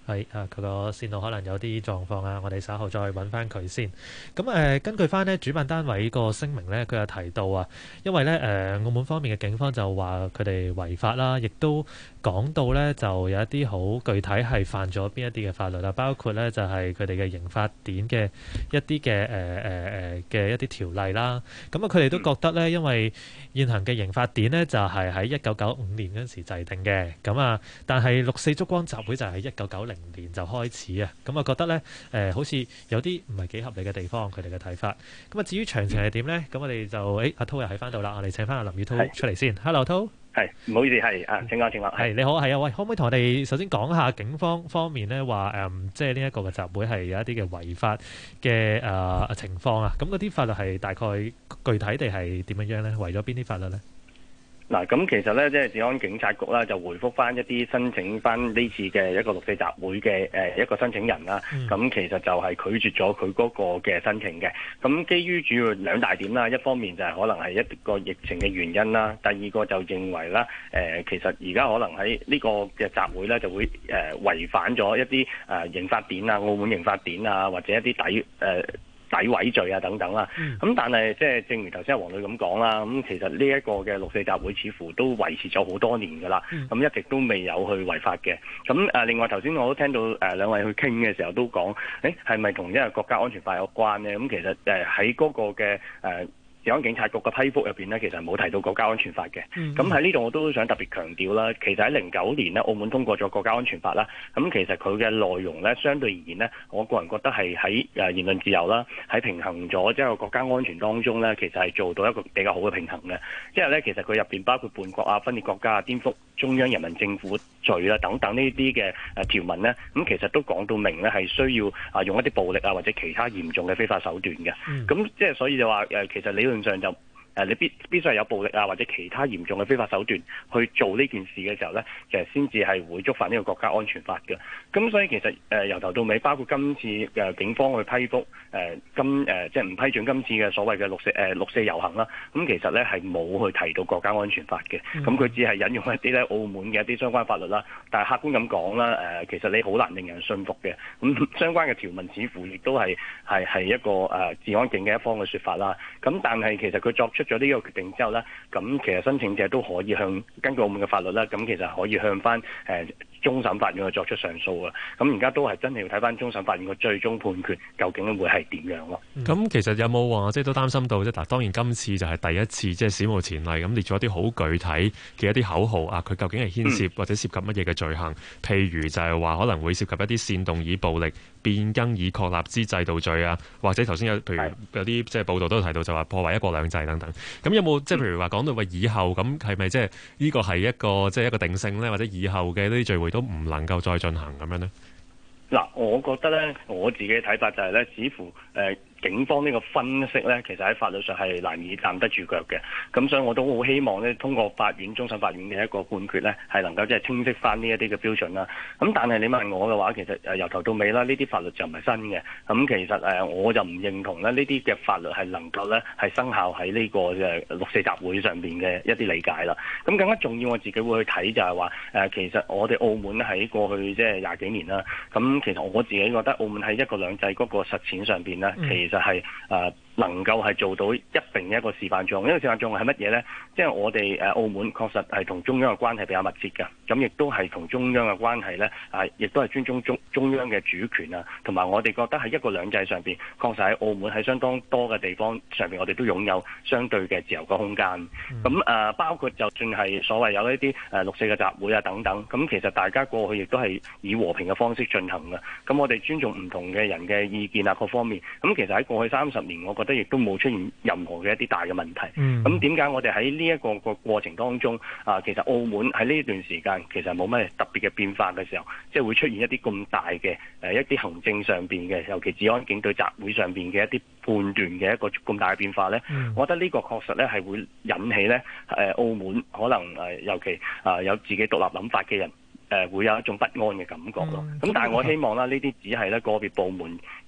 係佢個線路可能有啲狀況啊，我哋稍後再揾翻佢先。咁根據翻呢主辦單位個聲明呢，佢有提到啊，因為呢澳門方面嘅警方就話佢哋違法啦，亦都講到呢就有一啲好具體係犯咗邊一啲嘅法律啦，包括呢就係佢哋嘅刑法典嘅一啲嘅一啲條例啦。咁啊，佢哋都覺得呢，因為現行嘅刑法典呢就係喺1995年嗰陣時制定嘅，咁啊，但係六四燭光集會就係1990年就開始啊，咁啊覺得呢，好似有啲唔係幾合理嘅地方，佢哋嘅睇法。咁啊，至於詳情係點呢？咁我哋就阿滔又喺翻度啦，我哋請翻阿林宇滔出嚟先。Hello， 滔。 係，唔好意思，係請講。 係你好，係啊，喂，可唔可以同我哋首先講下警方面呢話即係呢一個嘅集會係有一啲嘅違法嘅情況啊？咁嗰啲法律係大概具體地係點樣呢？違咗邊啲法律呢？ 嗱，咁其實咧，即係治安警察局啦，就回覆翻一啲申請翻呢次嘅一個六四集會嘅一個申請人啦。咁其實就係拒絕咗佢嗰個嘅申請嘅。咁基於主要兩大點啦，一方面就係可能係一個疫情嘅原因啦，第二個就認為啦，其實而家可能喺呢個嘅集會咧就會違反咗一啲刑法典啊、澳門刑法典啊，或者一啲詆毀罪啊等等啦，咁但係即係正如頭先阿黃女咁講啦，咁其實呢一個嘅六四集會似乎都維持咗好多年㗎啦，咁一直都未有去違法嘅。咁另外頭先我都聽到兩位去傾嘅時候都講，係咪同因為國家安全法有關呢？咁其實喺嗰個嘅治安警察局嘅批覆入邊呢，其實冇提到國家安全法嘅。咁喺呢度我都想特別強調啦，其實喺09年呢，澳門通過咗國家安全法啦。咁其實佢嘅內容呢，相對而言呢，我個人覺得係喺言論自由啦，喺平衡咗即係國家安全當中呢，其實係做到一個比較好嘅平衡嘅。即係呢，其實佢入邊包括叛國啊、分裂國家啊、顛覆中央人民政府罪啦等等呢啲嘅條文呢，咁其實都講到明呢，係需要用一啲暴力啊或者其他嚴重嘅非法手段嘅。咁即係所以就話其實理論上就你必須係有暴力啊或者其他嚴重嘅非法手段去做呢件事嘅時候呢，其實先至係會觸犯呢個國家安全法嘅。咁所以其實由頭到尾，包括今次警方去批覆即係唔批准今次嘅所謂嘅六四遊行啦。咁其實呢係冇去提到國家安全法嘅。咁佢只係引用一啲咧澳門嘅一啲相關法律啦。但係客觀咁講啦，其實你好難令人信服嘅。咁相關嘅條文似乎亦都係一個治安警嘅一方嘅説法啦。咁但係其實佢作出咗呢個決定之後呢，咁其實申請者都可以根據澳門嘅法律啦，咁其實可以向翻終審法院去作出上訴啊。咁而家都係真係要睇翻終審法院嘅最終判決究竟會係點樣咯。 咁其實有冇話即係都擔心到即係嗱？當然今次就係第一次即係史無前例咁列咗一啲好具體嘅一啲口號啊，佢究竟係牽涉或者涉及乜嘢嘅罪行？譬如就係話可能會涉及一啲煽動以暴力變更以確立之制度罪啊，或者頭先有譬如有啲即係報道都提到就話破壞一國兩制等等。咁有冇即係譬如話講到話以後咁係咪即係呢個係一個即係一個定性咧？或者以後嘅呢啲聚會都唔能夠再進行咁樣呢？ 嗱，我覺得咧，我自己嘅睇法就係咧，似乎警方呢個分析呢，其實喺法律上係難以站得住腳嘅。咁所以我都好希望呢，通過終審法院嘅一個判決呢，係能夠即係清晰翻呢一啲嘅標準啦。咁但係你問我嘅話，其實由頭到尾啦，呢啲法律就唔係新嘅。咁其實我就唔認同呢啲嘅法律係能夠呢係生效喺呢個六四集會上邊嘅一啲理解啦。咁更加重要，我自己會去睇就係話其實我哋澳門喺過去即係20幾年啦。咁其實我自己覺得澳門喺一國兩制嗰個實踐上邊呢，其實係能夠係做到一定嘅一個示範作用。呢個示範作用係乜嘢呢？即係我哋澳門確實係同中央嘅關係比較密切嘅，咁亦都係同中央嘅關係呢，亦都係尊重中央嘅主權啊，同埋我哋覺得喺一國兩制上邊，確實喺澳門喺相當多嘅地方上邊，我哋都擁有相對嘅自由嘅空間。咁包括就算係所謂有一啲六四嘅集會啊等等，咁其實大家過去亦都係以和平嘅方式進行嘅。咁我哋尊重唔同嘅人嘅意見啊，各方面。咁其實喺過去30年，我覺得亦都冇出現任何嘅一啲大嘅問題。咁點解我哋喺呢一個過程當中其實澳門喺呢段時間其實冇乜特別嘅變化嘅時候，即係會出現一啲咁大嘅一啲行政上邊嘅，尤其治安警對集會上邊嘅一啲判斷嘅一個咁大嘅變化呢？我覺得呢個確實呢係會引起呢澳門可能尤其有自己獨立諗法嘅人會有一種不安嘅感覺咯。咁但係我希望啦，呢啲只係呢個別部門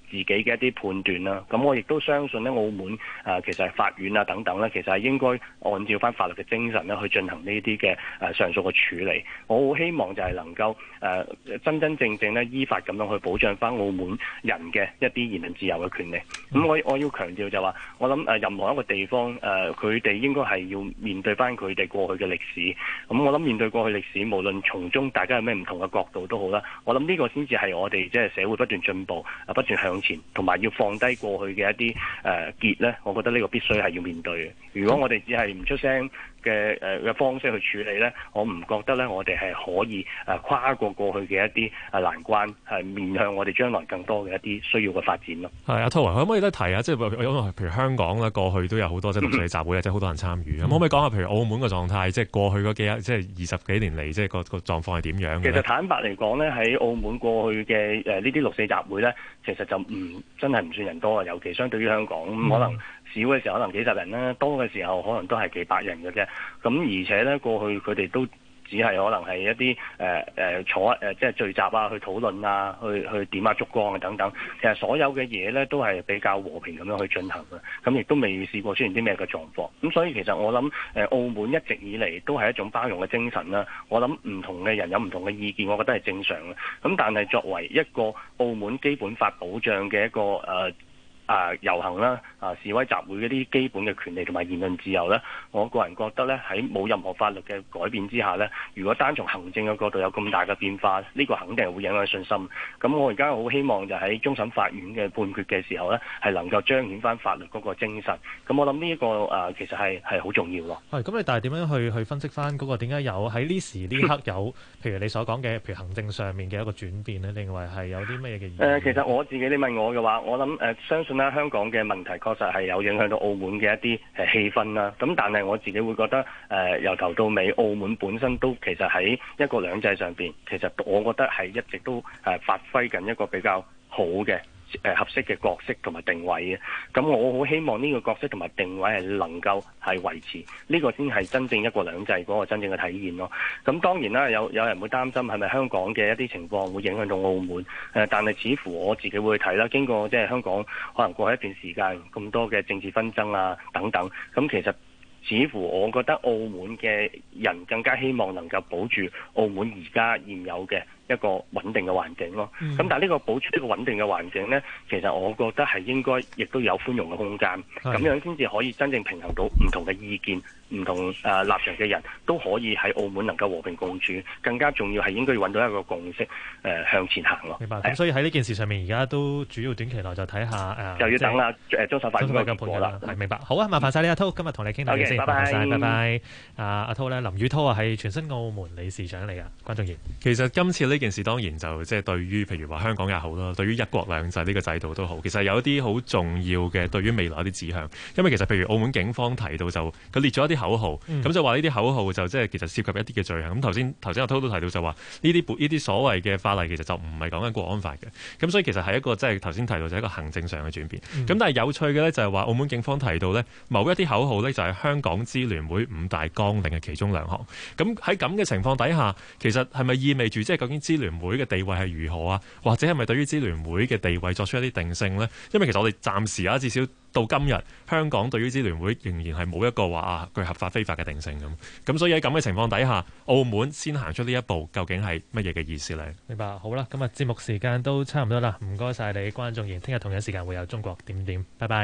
自己嘅一啲判斷啦。咁我亦都相信咧，澳門其實係法院啊等等咧，其實係應該按照翻法律嘅精神咧去進行呢啲嘅上訴嘅處理。我好希望就係能夠真真正正咧依法咁樣去保障翻澳門人嘅一啲言論自由嘅權利。咁我要強調就話，我諗任何一個地方佢哋應該係要面對翻佢哋過去嘅歷史。咁我諗面對過去歷史，無論從中大家有咩唔同嘅角度都好啦，我諗呢個先至係我哋即係社會不斷進步不斷向前，同埋要放低過去嘅一啲結咧，我覺得呢個必須係要面對嘅。如果我哋只係唔出聲嘅方式去處理咧，我唔覺得咧我哋係可以跨過過去嘅一啲難關，係面向我哋將來更多嘅一啲需要嘅發展咯。 係阿滔可唔可以都提下，即係譬如香港咧過去都有好多即係六四集會，即係好多人參與。可唔可以講下譬如澳門嘅狀態，即係過去嗰即係20幾年嚟，即係個狀況係點樣嘅？ 其實坦白嚟講咧，喺澳門過去嘅呢啲六四集會咧，其實就真係唔算人多啊，尤其相對於香港可能少嘅時候可能幾十人啦，多嘅時候可能都係幾百人嘅啫。咁而且咧過去佢哋都只係可能係一啲坐即係聚集啊，去討論啊，去點下燭光啊等等。其實所有嘅嘢咧都係比較和平咁樣去進行嘅。咁亦都未試過出現啲咩嘅狀況。咁所以其實我諗澳門一直以嚟都係一種包容嘅精神啦。我諗唔同嘅人有唔同嘅意見，我覺得係正常嘅。咁但係作為一個澳門基本法保障嘅一個遊行啦、示威集會嗰啲基本嘅權利同埋言論自由咧，我個人覺得咧喺冇任何法律嘅改變之下咧，如果單從行政嘅角度有咁大嘅變化，呢個肯定係會影響信心。咁我而家好希望就喺終審法院嘅判決嘅時候咧，係能夠彰顯翻法律嗰個精神。咁我諗呢一個其實係好重要咯。 係咁，你但係點樣去分析翻嗰個點解有喺呢時呢刻有，譬如你所講嘅，譬如行政上面嘅一個轉變咧，你認為係有啲咩嘅意義？ 其實我自己你問我嘅話，我諗相信咧香港嘅問題確實係有影響到澳門嘅一啲氣氛啦。咁但係我自己會覺得由頭到尾，澳門本身都其實喺一國兩制上邊，其實我覺得係一直都發揮緊一個比較好嘅合適嘅角色同埋定位嘅。咁我好希望呢個角色同埋定位係能夠係維持，呢個先係真正一國兩制嗰個真正嘅體現咯。咁當然啦，有人會擔心係咪香港嘅一啲情況會影響到澳門？但係似乎我自己會睇啦，經過即係香港可能過去一段時間咁多嘅政治紛爭啊等等，咁其實似乎我覺得澳門嘅人更加希望能夠保住澳門而家現有嘅一個穩定嘅環境咯。咁但係呢個保住呢個穩定嘅環境呢，其實我覺得係應該亦都有寬容嘅空間，咁樣先至可以真正平衡到唔同嘅意見、唔同立場嘅人都可以喺澳門能夠和平共處。更加重要係應該要揾到一個共識，向前行咯。 明白。咁所以喺呢件事上面，而家都主要短期內就睇下就要等啦終審法院嘅結果啦。 係明白。好啊，麻煩晒你阿滔，今日同你傾到呢先。 拜拜。 拜拜。阿滔咧，林宇滔啊，係全新澳門理事長嚟㗎。關仲賢， 其實今次呢件事當然就即係對於譬如話香港也好啦，對於一國兩制呢個制度都好，其實有一啲好重要嘅對於未來一啲指向。因為其實譬如澳門警方提到就佢列咗一啲口號，咁就話呢啲口號就即係其實涉及一啲嘅罪行。咁頭先阿滔都提到就話呢啲所謂嘅法例其實就唔係講緊國安法嘅。咁所以其實係一個即係頭先提到就係一個行政上嘅轉變。咁但係有趣嘅咧就係話澳門警方提到咧某一啲口號咧就係香港支聯會5大綱領嘅其中2項。咁喺咁嘅情況底下，其實係咪意味住即係究竟支聯會嘅地位係如何啊？或者係咪對於支聯會嘅地位作出一啲定性呢？因為其實我哋暫時至少到今日，香港對於支聯會仍然係冇一個話佢合法非法嘅定性咁。咁所以喺咁嘅情況底下，澳門先行出呢一步，究竟係乜嘢嘅意思呢？ 明白。好啦，今日節目時間都差唔多啦，唔該晒你關仲賢。聽日同樣時間會有中國點點，拜拜。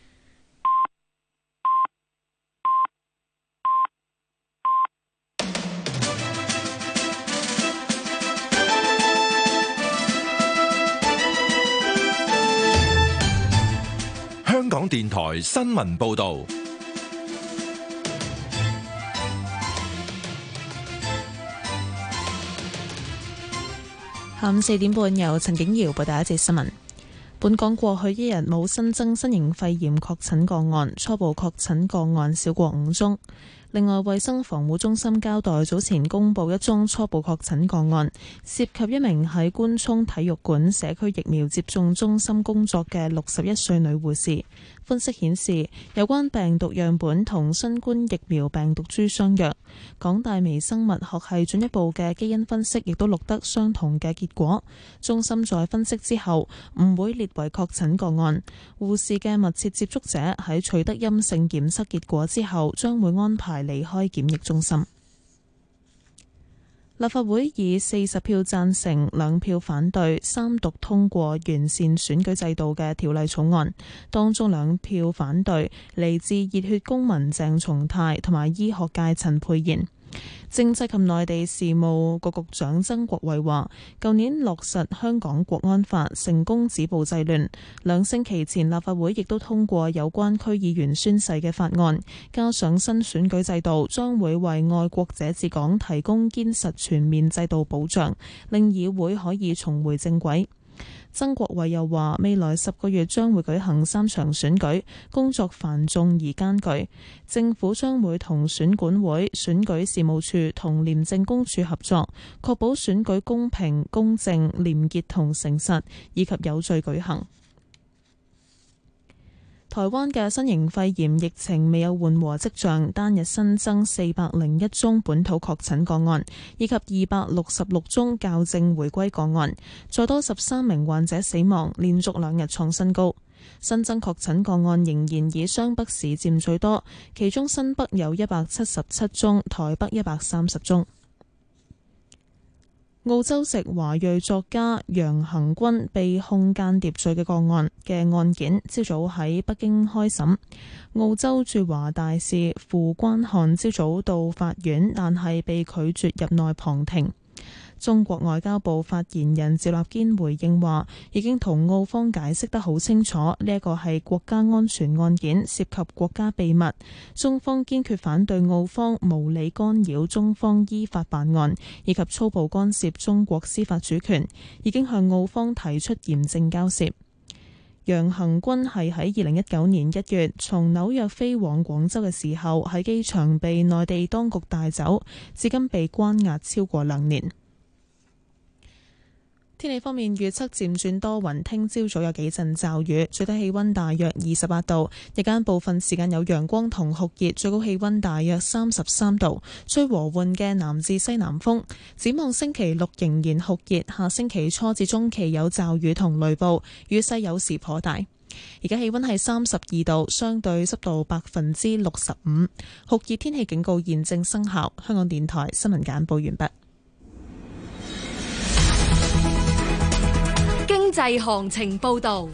香港電台新聞報道， 下午4點半由陳景瑤報道一節新聞。本港過去一日冇新增新型肺炎確診個案，初步確診個案少過5宗。 另外，衛生防護中心交代早前公布一宗初步確診個案，涉及一名喺官涌體育館社區疫苗接種中心工作嘅61歲女護士。分析顯示，有關病毒樣本同新冠疫苗病毒株相若。港大微生物學系進一步嘅基因分析亦都錄得相同嘅結果。中心在分析之後唔會列為確診個案。護士嘅密切接觸者喺取得陰性檢測結果之後，將會安排離開檢疫中心。立法會以40票贊成、2票反對，三讀通過完善選舉制度嘅條例草案。當中2票反對嚟自熱血公民鄭松泰同埋醫學界陳沛然。政制及內地事務局局長曾國衛話，舊年落實香港國安法，成功止暴制亂。2星期前，立法會亦都通過有關區議員宣誓嘅法案，加上新選舉制度，將會為愛國者治港提供堅實全面制度保障，令議會可以重回正軌。曾國衛又話，未來10個月將會舉行3場選舉，工作繁重而艱巨。政府將會同選管會、選舉事務處同廉政公署合作，確保選舉公平、公正、廉潔同誠實，以及有序舉行。台灣嘅新型肺炎疫情未有緩和跡象，單日新增401宗本土確診個案，以及266宗校正回歸個案，再多13名患者死亡，連續2日創新高。新增確診個案仍然以雙北市佔最多，其中新北有177宗，台北130宗。澳洲籍華裔作家楊恆均被控間諜罪嘅案件，朝早喺北京開審。澳洲駐華大使傅關漢朝早到法院，但係被拒絕入內旁聽。中國外交部發言人趙立堅回應話，已經同澳方解釋得好清楚，呢一個係國家安全案件，涉及國家秘密。中方堅決反對澳方無理干擾中方依法辦案，以及粗暴干涉中國司法主權，已經向澳方提出嚴正交涉。楊恆均係喺2019年1月從紐約飛往廣州嘅時候，喺機場被內地當局帶走，至今被關押超過2年。天氣方面，預測漸轉多雲，聽朝早有幾陣驟雨，最低氣溫大約28度，日間部分時間有陽光同酷熱，最高氣溫大約33度，吹和緩嘅南至西南風。展望星期六仍然酷熱，下星期初至中期有驟雨同雷暴，雨勢有時頗大。而家氣溫係32度，相對濕度65%，酷熱天氣警告現正生效。香港電台新聞簡報完畢。 經濟行情報道。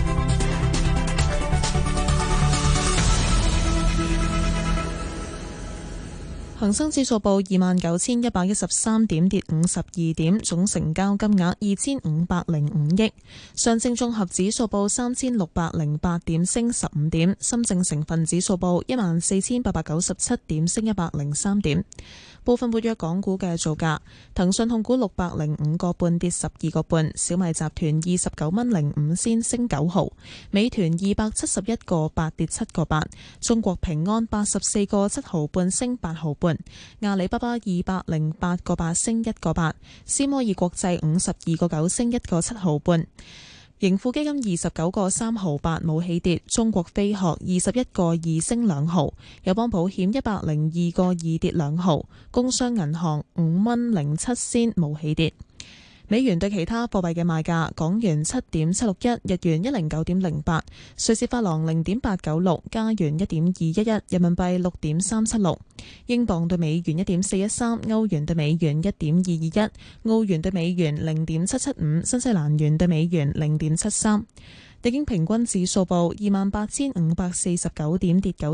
恒生指數報29,113點，跌52點，總成交金額2,505億。上證綜合指數報3,608點，升15點。深證成分指數報14,897點，升103點。部分活躍港股嘅造價：騰訊控股605個半，跌12個半；小米集團29蚊05仙，升9毫；美團271個8，跌7個8；中國平安84個7毫半，升8毫半；阿里巴巴208個8，升1個8；斯摩爾國際52個9，升1個7毫半；盈富基金29個3毫8，冇起跌；中國飛鶴21個2，升2毫；友邦保險102個2，跌2毫；工商銀行5蚊07仙，冇起跌。美元對其他貨幣嘅賣價：港元7.761，日元109.08，瑞士法郎0.896，加元1.211，人民幣6.376，英鎊對美元1.413，歐元對美元1.221，澳元對美元0.775，新西蘭元對美元0.73。日經平均指數報28,549點，跌9。